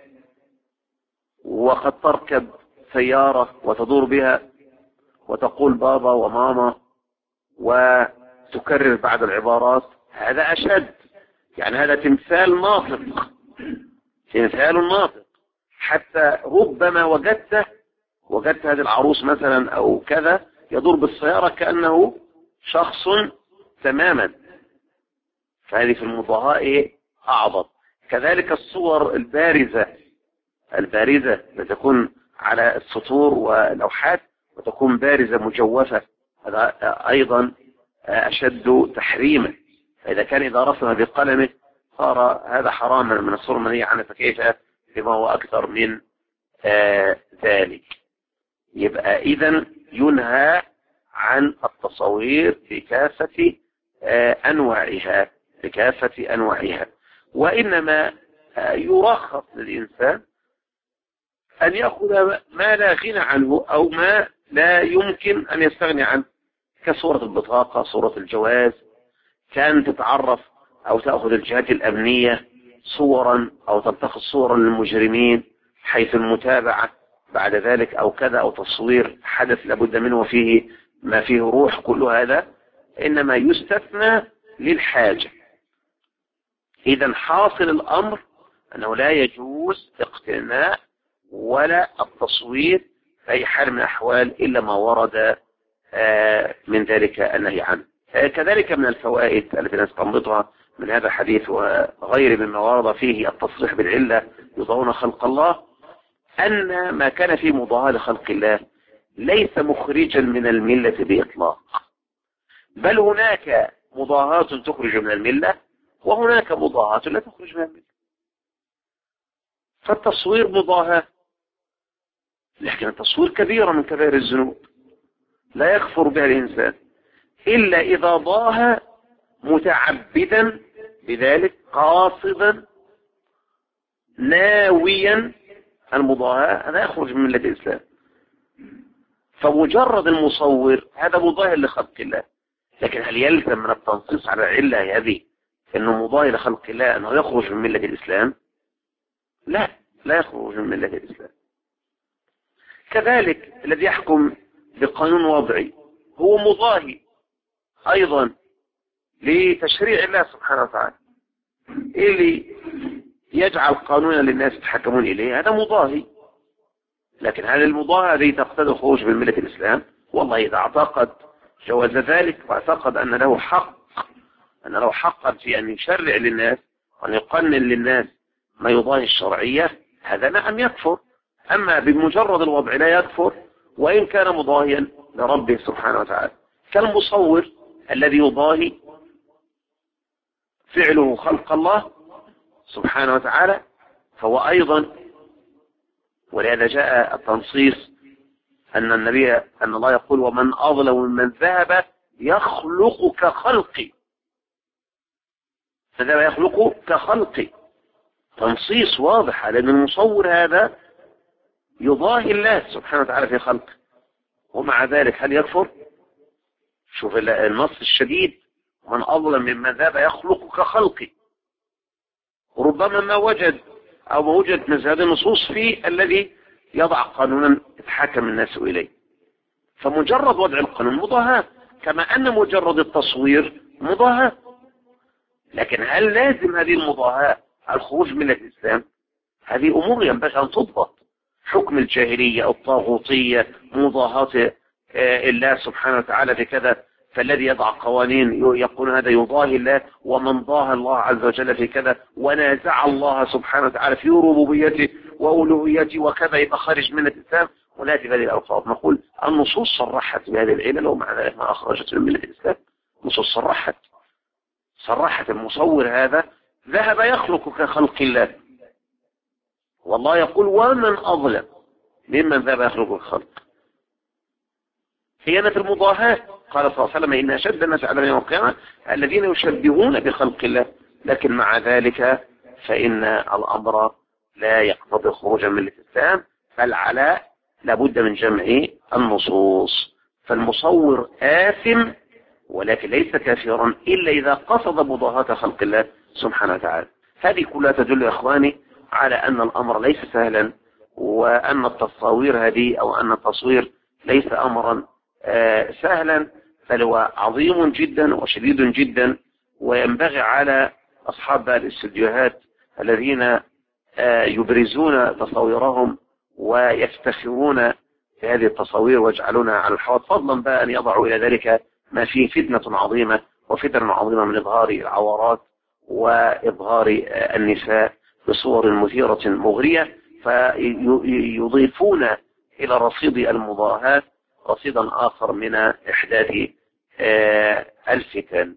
وقد تركب سيارة وتدور بها وتقول بابا وماما وتكرر بعض العبارات. هذا أشد، يعني هذا تمثال ناطق، تمثال ناطق. حتى ربما وجدت هذه العروس مثلا أو كذا يدور بالسيارة كأنه شخص تماما، فهذه في المضاهاة أعظم. كذلك الصور البارزة التي تكون على السطور واللوحات وتكون بارزة مجوفة، هذا أيضا أشد تحريما. إذا رسم بقلمه صار هذا حراما من الصور المنهية عنه، فكيف بما هو أكثر من ذلك؟ يبقى إذن ينهى عن التصوير بكافة أنواعها، وإنما يرخص للإنسان أن يأخذ ما لا غنى عنه أو ما لا يمكن أن يستغني عنه، كصورة البطاقة، صورة الجواز، كان تتعرف أو تأخذ الجهات الأمنية صورا أو تلتقط صورا للمجرمين حيث المتابعة بعد ذلك أو كذا، أو تصوير حدث لابد منه وفيه ما فيه روح. كل هذا إنما يستثنى للحاجة. إذا حاصل الأمر أنه لا يجوز اقتناء ولا التصوير في أي حال من الأحوال إلا ما ورد من ذلك النهي عنه. كذلك من الفوائد التي نستنبطها من هذا الحديث وغير مما ورد فيه التصريح بالعلة يضاهون خلق الله، أن ما كان فيه مضاهاة لخلق الله ليس مخرجا من الملة بإطلاق، بل هناك مضاهاة تخرج من الملة وهناك مضاهاة لا تخرج من الملة. فالتصوير مضاهاة، لكن التصوير كبيرة من كبائر الذنوب لا يكفر بها الإنسان إلا إذا ضاها متعبدا بذلك، قاصدا ناويا المضاهاة، هذا يخرج من ملة الإسلام. فمجرد المصور هذا مضاهي لخلق الله، لكن هل يلزم من التنصيص على العلة هذه أنه مضاهي لخلق الله أنه يخرج من ملة الإسلام؟ لا يخرج من ملة الإسلام. كذلك الذي يحكم بقانون وضعي هو مضاهي أيضا لتشريع الله سبحانه وتعالى، اللي يجعل قانونا للناس يتحكمون إليه هذا مضاهي. لكن هذه المضاهاة التي تقتضي الخروج من ملة الإسلام، والله إذا اعتقد جواز ذلك واعتقد أن له حقا في أن يشرع للناس وأن يقنن للناس ما يضاهي الشرعية، هذا نعم يكفر. أما بمجرد الوضع لا يكفر وإن كان مضاهيا لربه سبحانه وتعالى. كالمصور الذي يضاهي فعله خلق الله سبحانه وتعالى فهو أيضا، ولهذا جاء التنصيص أن الله يقول ومن أظلم ممن ذهب يخلق كخلقي، فذهب يخلق كخلقي، تنصيص واضح على أن المصور هذا يضاهي الله سبحانه وتعالى في خلقه، ومع ذلك هل يكفر؟ شوف النص الشديد، من أظلم ممن ذهب يخلق كخلقي. ربما ما وجد مثل هذه النصوص في الذي يضع قانونا يتحكم الناس إليه. فمجرد وضع القانون مضاهاة، كما أن مجرد التصوير مضاهاة. لكن هل لازم هذه المضاهاة الخروج من الإسلام؟ هذه أمور ينبغي أن تضبط. حكم الجاهلية أو الطاغوتية، مضاهاة الله سبحانه وتعالى بكذا، فالذي يضع قوانين يقول هذا يضاهي الله، ومن ضاهى الله عز وجل في كذا ونازع الله سبحانه وتعالى في ربوبيته وألوهيته وكذا، يبقى خارج من الإسلام. ونأتي بهذه الألفاظ نقول النصوص صرحت بهذه العلل، ومع ذلك ما أخرجت من الإسلام. النصوص صرحت المصور هذا ذهب يخلق كخلق الله، والله يقول ومن أظلم ممن ذهب يخلق كخلق. خيانة المضاهاة. قال صلى الله عليه وسلم إن أشد الناس عذابا يوم القيامة الذين يشبهون بخلق الله. لكن مع ذلك فإن الأمر لا يقتضي خروجا من الإسلام، بل على لابد من جمع النصوص. فالمصور آثم ولكن ليس كافرا إلا إذا قصد مضاهاة خلق الله سبحانه وتعالى. هذه كلها تدل يا إخواني على أن الأمر ليس سهلا، وأن التصاوير هذه أو أن التصوير ليس أمرا سهلا، بل هو عظيم جدا وشديد جدا. وينبغي على أصحاب الاستديوهات الذين يبرزون تصاويرهم ويفتخرون بهذه التصاوير ويجعلونها على الحوض، فضلا بقى أن يضعوا إلى ذلك ما فيه فتنة عظيمة وفتنة عظيمة من إظهار العورات وإظهار النساء بصور مثيرة مغرية، فيضيفون إلى رصيد المضاهاة رصيدا آخر من إحداث الفتن.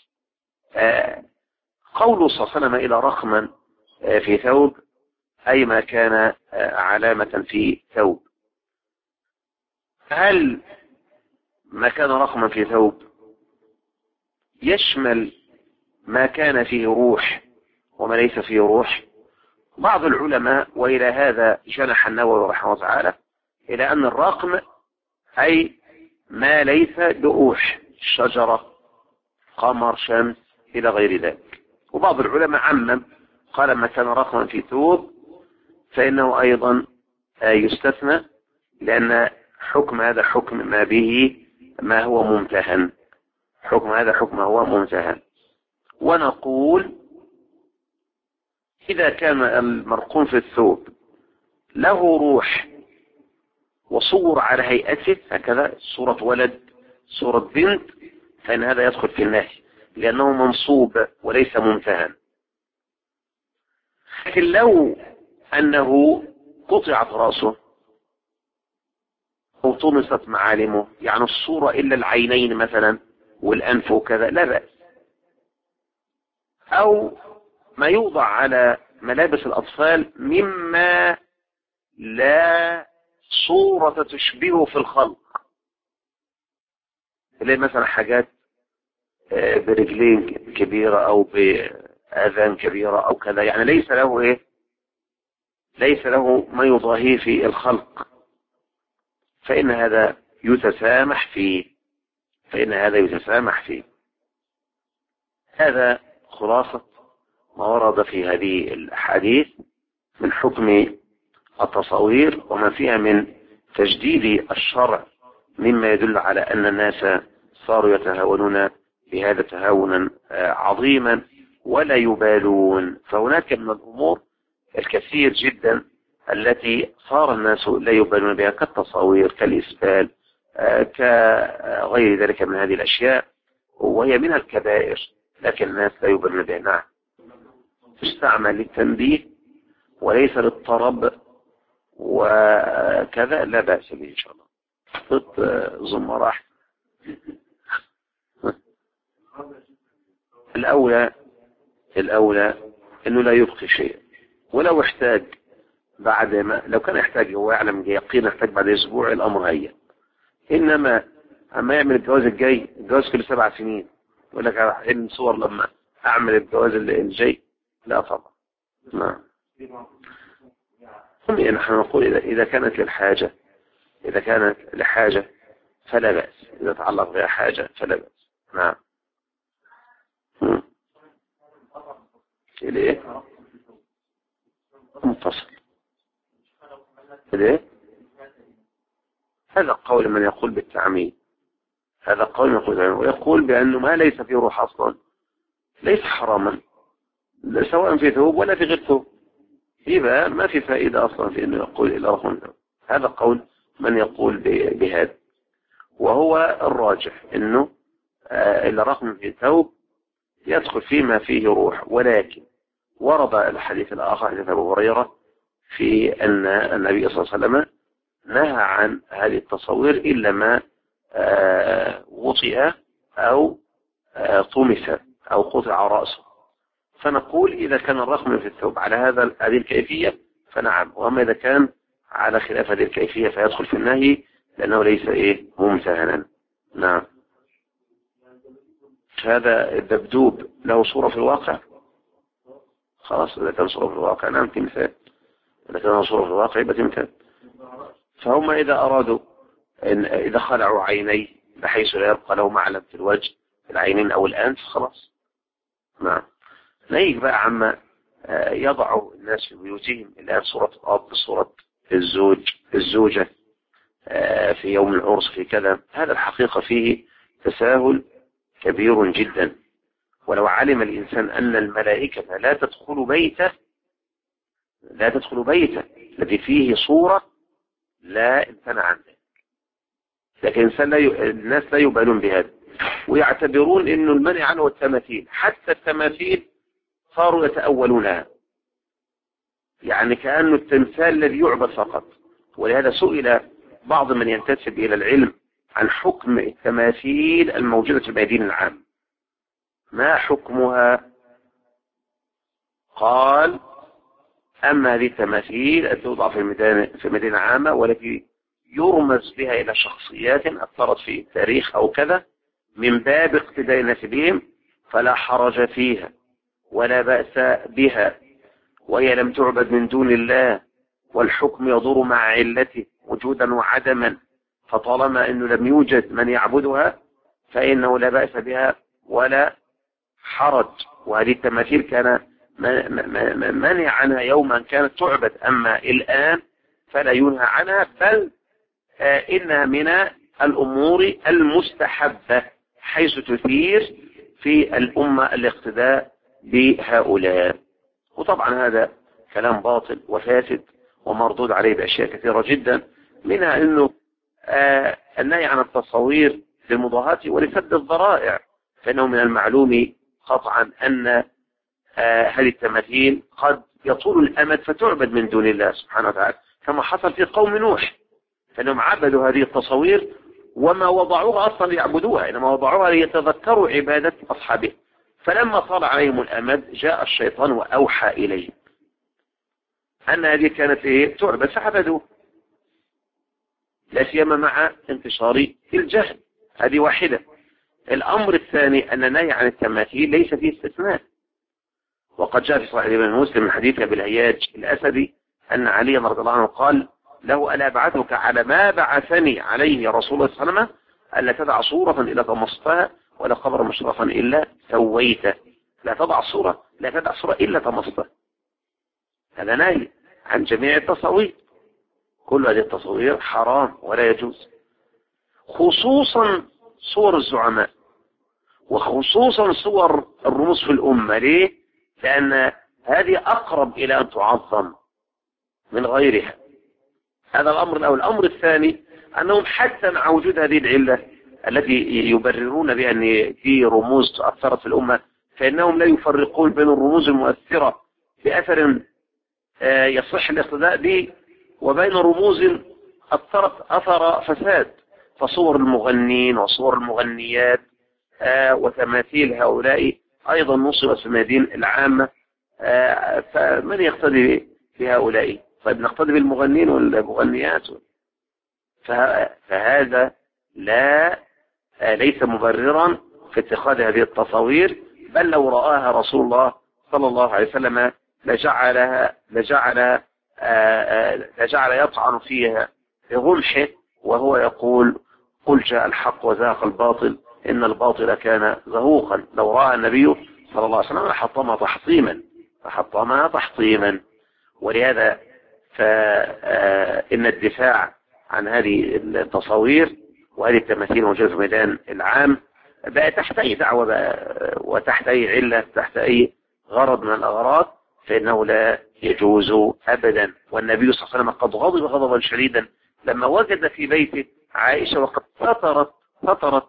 قول صلى الله عليه وسلم إلى رقما في ثوب أي ما كان علامة في ثوب. هل ما كان رقما في ثوب يشمل ما كان فيه روح وما ليس فيه روح؟ بعض العلماء وإلى هذا جنح النووي رحمه الله تعالى إلى أن الرقم أي ما ليس بروح، شجرة، قمر، شمس، إلى غير ذلك. وبعض العلماء عمم قال ما كان رقما في ثوب فإنه أيضا يستثنى، لأن حكم هذا حكم ما به ما هو ممتهن، حكم هذا حكم هو ممتهن. ونقول إذا كان المرقوم في الثوب له روح وصور على هيئته هكذا، صورة ولد، صورة بنت، فإن هذا يدخل في النهي لأنه منصوب وليس ممتهن. لكن لو أنه قطعت رأسه أو طمست معالمه، يعني الصورة إلا العينين مثلا والأنف وكذا، لا بأس. أو ما يوضع على ملابس الأطفال مما لا صورة تشبهه في الخلق، اللي مثلا حاجات برجلين كبيرة أو بآذان كبيرة أو كذا، يعني ليس له ليس له ما يضاهيه في الخلق، فإن هذا يتسامح فيه، هذا خلاصة ما ورد في هذه الأحاديث من حكم التصاوير وما فيها من تجديد الشرع، مما يدل على أن الناس صاروا يتهاونون بهذا تهاونا عظيما ولا يبالون. فهناك من الأمور الكثير جدا التي صار الناس لا يبالون بها، كالتصاوير، كالإسبال، كغير ذلك من هذه الأشياء، وهي من الكبائر لكن الناس لا يبالون بها. نعم، تستعمل للتنبيه وليس للطرب وكذا، لا بأس به إن شاء الله. خط زمر أحسن. الأولى أنه لا يبقي شيء، ولو احتاج بعد ما، لو كان يحتاج هو يعلم يقينا يحتاج بعد أسبوع، الأمر هيا. إنما أما يعمل الجواز الجاي، الجواز كل 7 سنين، يقول لك إن صور لما أعمل الجواز الجاي، لا طبعا. نعم، نحن نقول إذا كانت للحاجة، إذا كانت لحاجة فلا بأس، إذا تعلق بها حاجة فلا بأس. نعم. ليه؟ متصل. ليه؟ هذا قول من يقول بالتعميم، هذا قول ويقول بأنه ما ليس فيه روح أصلا ليس حراما، سواء في ثوب ولا في غير ثوب، يبقى ما في فائدة أصلا في أنه يقول إلى رقم. هذا قول من يقول بهذا، وهو الراجح أنه إلى رقم في ثوب يدخل فيما فيه روح. ولكن ورد الحديث الآخر حديث أبو هريرة في أن النبي صلى الله عليه وسلم نهى عن هذه التصوير إلا ما وطئ أو طمس أو قطع رأسه. فنقول إذا كان الرقم في الثوب على هذه الكيفية فنعم، وأما إذا كان على خلاف هذه الكيفية فيدخل في النهي، لأنه ليس ممتهنا. نعم. هذا الدبدوب له صورة في الواقع؟ خلاص إذا كان صورة في الواقع نعم تمثال، إذا كان صورة في الواقع يبقى تمثال. فهم إذا أرادوا إذا خلعوا عينيه بحيث لا يبقى له معلم في الوجه العينين أو الأنف خلاص. نعم. نيجي بقى عما يضع الناس في بيوتهم الآن صورة الأب، صورة الزوجة في يوم العرس في كذا. هذا الحقيقة فيه تساهل كبير جدا. ولو علم الإنسان أن الملائكة لا تدخل بيته الذي فيه صورة لا امتنع عن ذلك. لكن الناس لا يبالون بهذا، ويعتبرون انه المنع عنه التماثيل. حتى التماثيل صاروا يتأولونها، يعني كأنه التمثال الذي يعبد فقط. ولهذا سئل بعض من ينتسب إلى العلم عن حكم التماثيل الموجودة في الميادين العام، ما حكمها؟ قال: أما هذه التماثيل التي توضع في مدينة عامة والتي يرمز بها إلى شخصيات أثرت في التاريخ أو كذا من باب اقتداء الناس بهم فلا حرج فيها ولا بأس بها، وهي لم تعبد من دون الله والحكم يدور مع علته وجودا وعدما، فطالما أنه لم يوجد من يعبدها فإنه لا بأس بها ولا حرج. وهذه التماثيل كان منع عنها يوما كانت تعبد، أما الآن فلا ينهى عنها، بل إنها من الأمور المستحبة حيث تثير في الأمة الاقتداء بهؤلاء. وطبعا هذا كلام باطل وفاسد ومردود عليه بأشياء كثيرة جدا، منها أنه النهي عن التصوير للمضاهاة ولسد الذرائع، فإنه من المعلوم قطعا أن هذه التماثيل قد يطول الأمد فتعبد من دون الله سبحانه وتعالى، كما حصل في قوم نوح، فإنهم عبدوا هذه التصوير وما وضعوها أصلا ليعبدوها، إنما وضعوها ليتذكروا عبادة أصحابه. فلما طال عليهم الأمد جاء الشيطان وأوحى إليهم أن هذه كانت تعبد فعبدوه، لا سيما مع انتشار الجهل. هذه واحدة. الأمر الثاني أن النهي عن التماثيل ليس فيه استثناء، وقد جاء في صحيح ابن مسلم من حديث أبي الهياج الأسدي أن علي رضي الله عنه قال له: ألا أبعثك على ما بعثني عليه رسول الله صلى الله عليه وسلم، ألا تدع صورة إلا طمستها ولا قبر مشرفا إلا سويته. لا تدع صورة إلا طمستها. هذا نهي عن جميع التصوير، كل هذه التصوير حرام ولا يجوز، خصوصا صور الزعماء وخصوصا صور الرموز في الأمة. ليه؟ لأن هذه أقرب إلى أن تعظم من غيرها. هذا الأمر الأول. الأمر الثاني أنهم حتى مع وجود هذه العلة التي يبررون بأن دي رموز أثرت في الأمة، فإنهم لا يفرقون بين الرموز المؤثرة بأثر يصح الاقتداء به وبين رموز أثرت أثر فساد. فصور المغنين وصور المغنيات وتماثيل هؤلاء أيضا نصبت في الميادين العامة، فمن يقتدي بهؤلاء؟ طيب نقتدي بالمغنين والمغنيات؟ فهذا ليس مبررا في اتخاذ هذه التصوير، بل لو رآها رسول الله صلى الله عليه وسلم لجعل يطعن فيها بغمحه وهو يقول: قل جاء الحق وزاق الباطل إن الباطل كان زهوقا. لو رأى النبي صلى الله عليه وسلم لحطمها تحطيما. ولهذا فإن الدفاع عن هذه التصوير وهذه التماثيل الموجودة في الميدان العام بقى تحت أي دعوة وتحت أي علة، تحت أي غرض من الأغراض، فإنه لا يجوز أبدا. والنبي صلى الله عليه وسلم قد غضب غضبا شديدا لما وجد في بيته عائشة وقد فطرت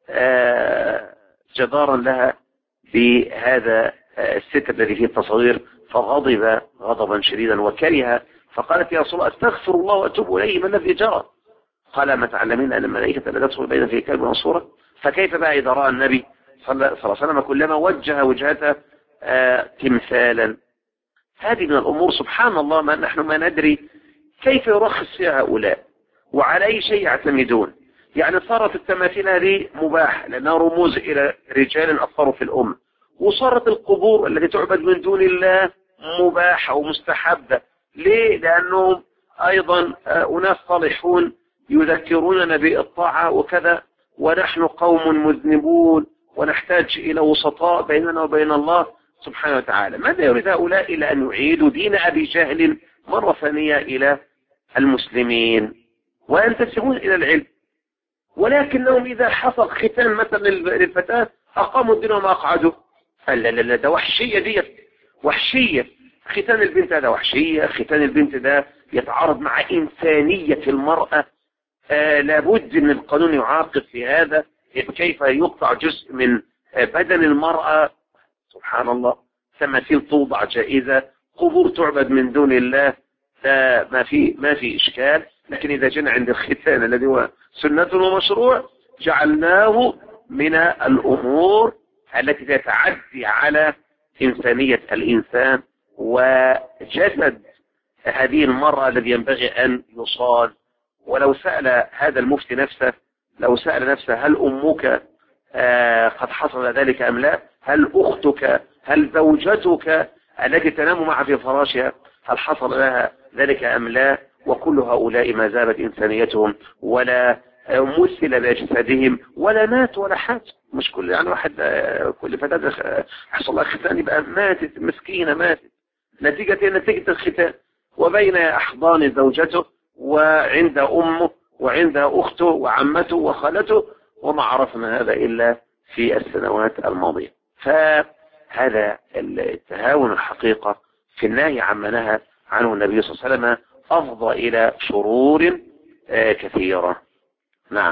جدارا لها بهذا الستر الذي فيه التصوير، فغضب غضبا شديدا وكره، فقالت: يا رسول الله استغفر الله واتوب اليه، ما الذي جرى؟ قال: ما تعلمين ان الملائكه لا تدخل بين في كلب وصوره؟ فكيف بقى اذا راى النبي صلى الله عليه وسلم كلما وجه وجهته تمثالا؟ هذه من الامور سبحان الله ما نحن ما ندري كيف يرخص فيها هؤلاء، وعلى أي شيء يعتمدون. يعني صارت التماثيل هذه مباحة لأنها رموز إلى رجال أثروا في الأمة، وصارت القبور التي تعبد من دون الله مباحة ومستحبة. ليه؟ لأنهم أيضا أناس صالحون يذكروننا بالطاعة وكذا، ونحن قوم مذنبون ونحتاج إلى وسطاء بيننا وبين الله سبحانه وتعالى. ماذا يريد هؤلاء إلا أن يعيدوا دين أبي جهل مرة ثانية إلى المسلمين وينتسبون إلى العلم، ولكنهم إذا حصل ختان مثلا للفتاة أقاموا الدين وما أقعدوا. لا لا لا، ده وحشية، دي وحشية. ختان البنت هذا وحشية، ختان البنت ده يتعارض مع إنسانية المرأة. لابد أن القانون يعاقب في هذا. كيف يقطع جزء من بدن المرأة؟ سبحان الله. تماثيل توضع جائزة، قبور تعبد من دون الله، ما في إشكال. لكن إذا جينا عند الختان الذي هو سنة ومشروع جعلناه من الأمور التي تتعدي على إنسانية الإنسان وجسد هذه المرأة الذي ينبغي أن يصان. ولو سأل هذا المفتي نفسه، لو سأل نفسه هل أمك قد حصل ذلك أم لا؟ هل أختك؟ هل زوجتك التي تنام معها في فراشها هل حصل لها ذلك أم لا؟ وكل هؤلاء ما زالت إنسانيتهم ولا مثل بأجسادهم ولا مات ولا حاجة. مش كل يعني واحد كل فتاة حصل لها ختان يبقى ماتت، مسكينة ماتت نتيجة الختان. وبين أحضان زوجته وعند أمه وعند أخته وعمته وخالته، وما عرفنا هذا إلا في السنوات الماضية. فهذا التهاون الحقيقة في النهي عما نهى عنه النبي صلى الله عليه وسلم أفضى إلى شرور كثيرة. نعم.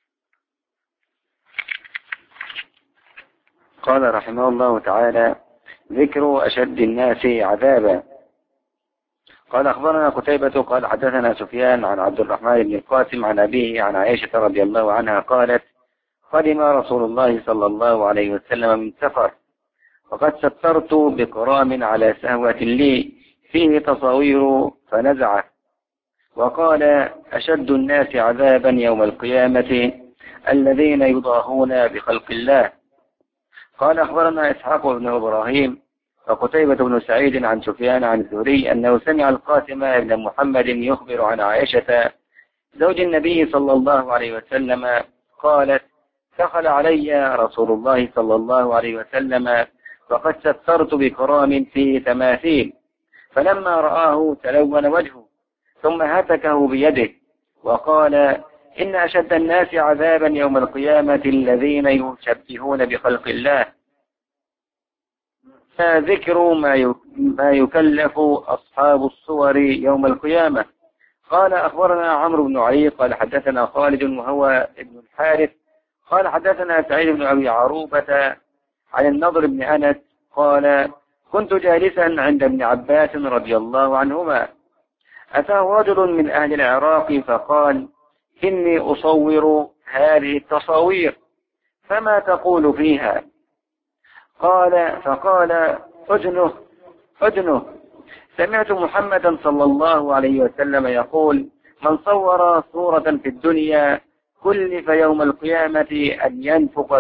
قال رحمه الله تعالى: ذكر أشد الناس عذابا. قال أخبرنا قتيبة قال حدثنا سفيان عن عبد الرحمن بن القاسم عن أبيه عن عائشة رضي الله عنها قالت: قدم رسول الله صلى الله عليه وسلم من سفر، وقد سترت بكرام على سهوة لي فيه تصاوير فنزعه، وقال: أشد الناس عذابا يوم القيامة الذين يضاهون بخلق الله. قال أخبرنا إسحاق بن إبراهيم وقتيبة بن سعيد عن سفيان عن الزهري أنه سمع القاسم بن محمد يخبر عن عائشة زوج النبي صلى الله عليه وسلم قالت: دخل علي رسول الله صلى الله عليه وسلم وقد سترت بكرام في تماثيل، فلما رآه تلون وجهه ثم هتكه بيده وقال: إن أشد الناس عذابا يوم القيامة الذين يشبهون بخلق الله. ذكر ما يكلف أصحاب الصور يوم القيامة. قال أخبرنا عمرو بن علي قال حدثنا خالد وهو ابن الحارث قال حدثنا سعيد بن أبي عروبة عن النضر بن أنس قال: كنت جالسا عند ابن عباس رضي الله عنهما، أتاه رجل من أهل العراق فقال: إني أصور هذه التصاوير فما تقول فيها؟ فقال: أدنه سمعت محمدا صلى الله عليه وسلم يقول: من صور صورة في الدنيا كلف يوم القيامة أن ينفخ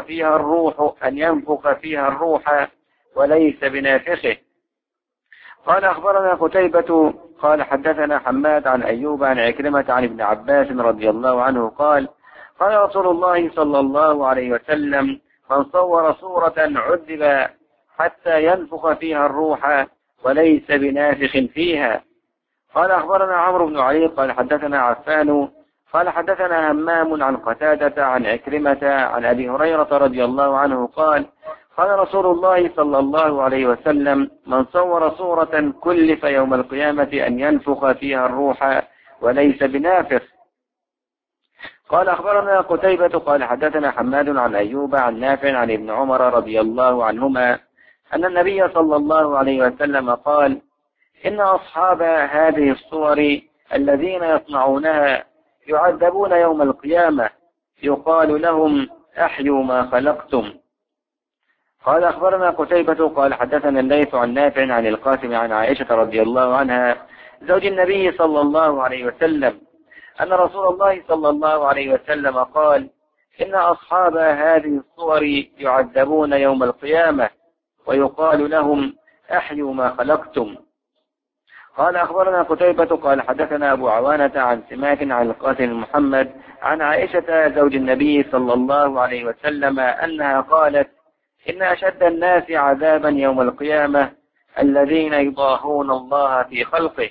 فيها الروح وليس بنافخه. قال أخبرنا قتيبة قال حدثنا حماد عن أيوب عن عكرمة عن ابن عباس رضي الله عنه قال: قال رسول الله صلى الله عليه وسلم: من صور صورة عذب حتى ينفخ فيها الروح وليس بنافخ فيها. قال أخبرنا عمرو بن علي قال حدثنا عفان قال حدثنا همام عن قتادة عن عكرمة عن أبي هريرة رضي الله عنه قال: قال رسول الله صلى الله عليه وسلم: من صور صورة كلف يوم القيامة أن ينفخ فيها الروح وليس بنافخ. قال أخبرنا قتيبة قال حدثنا حماد عن أيوب عن نافع عن ابن عمر رضي الله عنهما أن النبي صلى الله عليه وسلم قال: إن أصحاب هذه الصور الذين يصنعونها يعذبون يوم القيامة، يقال لهم: أحيوا ما خلقتم. قال أخبرنا قتيبة قال حدثنا الليث عن نافع عن القاسم عن عائشة رضي الله عنها زوج النبي صلى الله عليه وسلم أن رسول الله صلى الله عليه وسلم قال: إن أصحاب هذه الصور يعذبون يوم القيامة ويقال لهم: أحيوا ما خلقتم. قال: أخبرنا قتيبة قال حدثنا أبو عوانة عن سماك عن القاسم محمد عن عائشة زوج النبي صلى الله عليه وسلم أنها قالت: إن أشد الناس عذابا يوم القيامة الذين يضاهون الله في خلقه.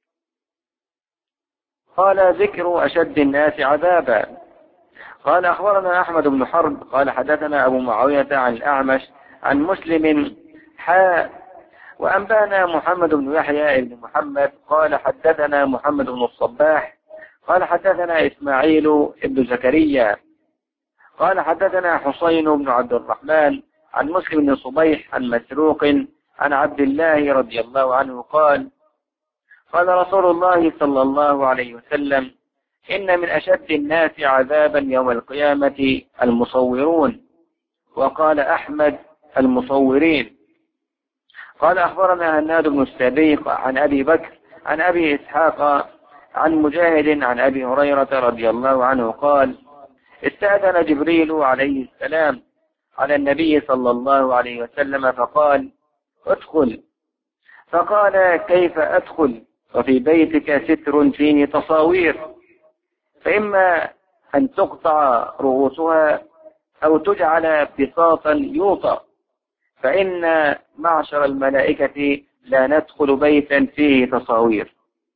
قال: ذكر أشد الناس عذابا. قال: أخبرنا أحمد بن حرب قال حدثنا أبو معاوية عن الأعمش عن مسلم وأنبانا محمد بن يحيى بن محمد قال حدثنا محمد بن الصباح قال حدثنا إسماعيل بن زكريا قال حدثنا حسين بن عبد الرحمن عن مسلم بن صبيح عن مسروق عن عبد الله رضي الله عنه قال: قال رسول الله صلى الله عليه وسلم: إن من أشد الناس عذابا يوم القيامة المصورون. وقال أحمد: المصورين. قال: أخبرنا هناد بن السبيق عن أبي بكر عن أبي إسحاق عن مجاهد عن أبي هريرة رضي الله عنه قال: استأذن جبريل عليه السلام على النبي صلى الله عليه وسلم فقال: ادخل. فقال: كيف أدخل وفي بيتك ستر فيه تصاوير؟ فإما أن تقطع رؤوسها أو تجعل بساطا يوطى، فإن معشر الملائكة لا ندخل بيتا فيه تصاوير.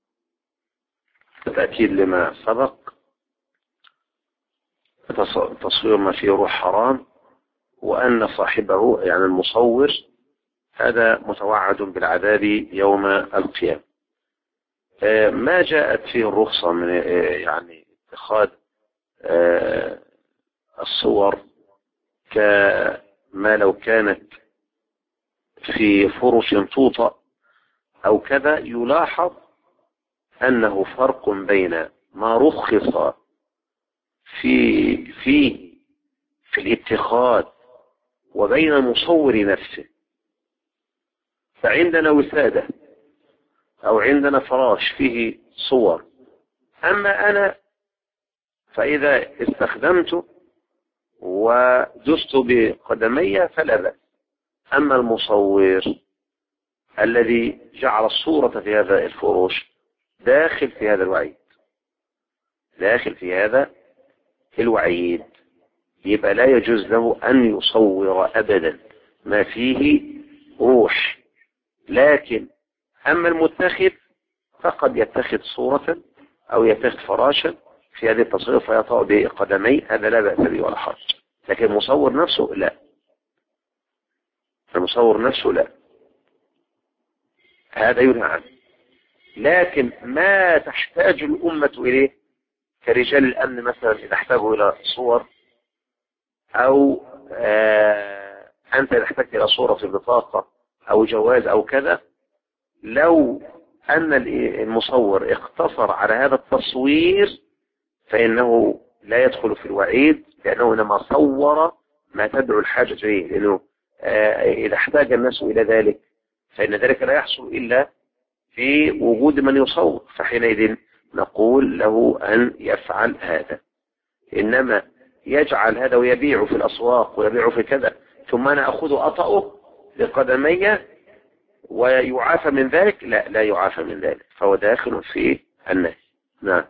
تأكيد لما سبق، تصوير ما فيه روح حرام، وأن صاحبه يعني المصور هذا متوعد بالعذاب يوم القيامة. ما جاءت فيه الرخصة من يعني اتخاذ الصور كما لو كانت في فرش توطأ أو كذا، يلاحظ أنه فرق بين ما رخص في الاتخاذ وبين المصور نفسه. فعندنا وسادة أو عندنا فراش فيه صور، أما أنا فإذا استخدمته ودست بقدمي فلا بأس. أما المصور الذي جعل الصورة في هذا الفروش داخل في هذا الوعيد، داخل في هذا الوعيد، يبقى لا يجوز له أن يصور أبدا ما فيه روح. لكن أما المتخذ فقد يتخذ صورة أو يتخذ فراشا في هذه التصوير فيطأ بقدمي، هذا لا بأس به ولا حرج. لكن المصور نفسه لا، المصور نفسه لا، هذا ينهى عنه. لكن ما تحتاج الأمة إليه كرجال الأمن مثلا إذا احتاجوا إلى صور، أو أنت إذا احتجت إلى صورة في بطاقة أو جواز أو كذا، لو أن المصور اقتصر على هذا التصوير فإنه لا يدخل في الوعيد، لأنه إنما صور ما تدعو الحاجة إليه. لأنه إذا احتاج الناس إلى ذلك فإن ذلك لا يحصل إلا في وجود من يصور، فحينئذ نقول له أن يفعل هذا. إنما يجعل هذا ويبيع في الأسواق ويبيع في كذا ثم أنا أخذه أطأه بقدمي ويعافى من ذلك، لا، لا يعافى من ذلك، فهو داخل في النهي. نعم.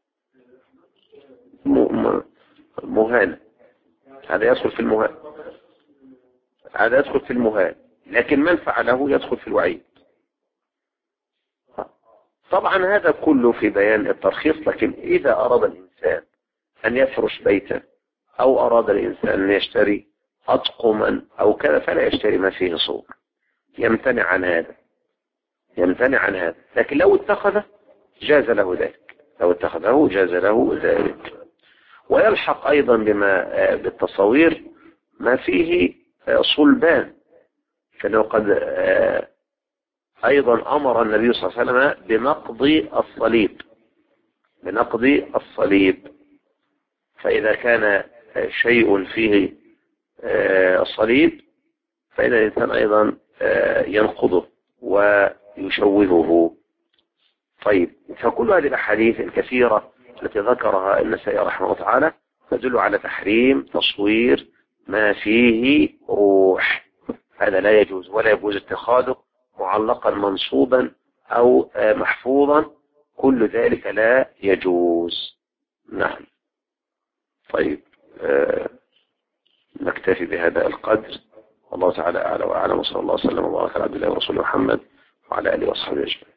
مهانة، هذا يدخل في المهانة، هذا يدخل في المهانة، لكن من فعله يدخل في الوعيد. طبعا هذا كله في بيان الترخيص. لكن إذا أراد الإنسان أن يفرش بيته أو أراد الإنسان أن يشتري أطقما أو كذا فلا يشتري ما فيه صور، يمتنع عن هذا، يمتنع عن هذا. لكن لو اتخذه جاز له ذلك، لو اتخذه جاز له ذلك. ويلحق أيضا بالتصوير ما فيه صلبان، فإنه قد أيضا أمر النبي صلى الله عليه وسلم بنقض الصليب، بنقض الصليب. فإذا كان شيء فيه الصليب فإن الإنسان أيضا ينقضه ويشوهه. طيب، فكل هذه الأحاديث الكثيرة التي ذكرها النسائي رحمه الله تعالى تدل على تحريم تصوير ما فيه روح. هذا لا يجوز، ولا يجوز اتخاذه معلقا منصوبا أو محفوظا، كل ذلك لا يجوز. نعم. طيب، نكتفي بهذا القدر، والله تعالى أعلى وأعلم، وصلى الله وسلم وبارك على عبد الله ورسوله محمد وعلى آله وصحبه أجمعين.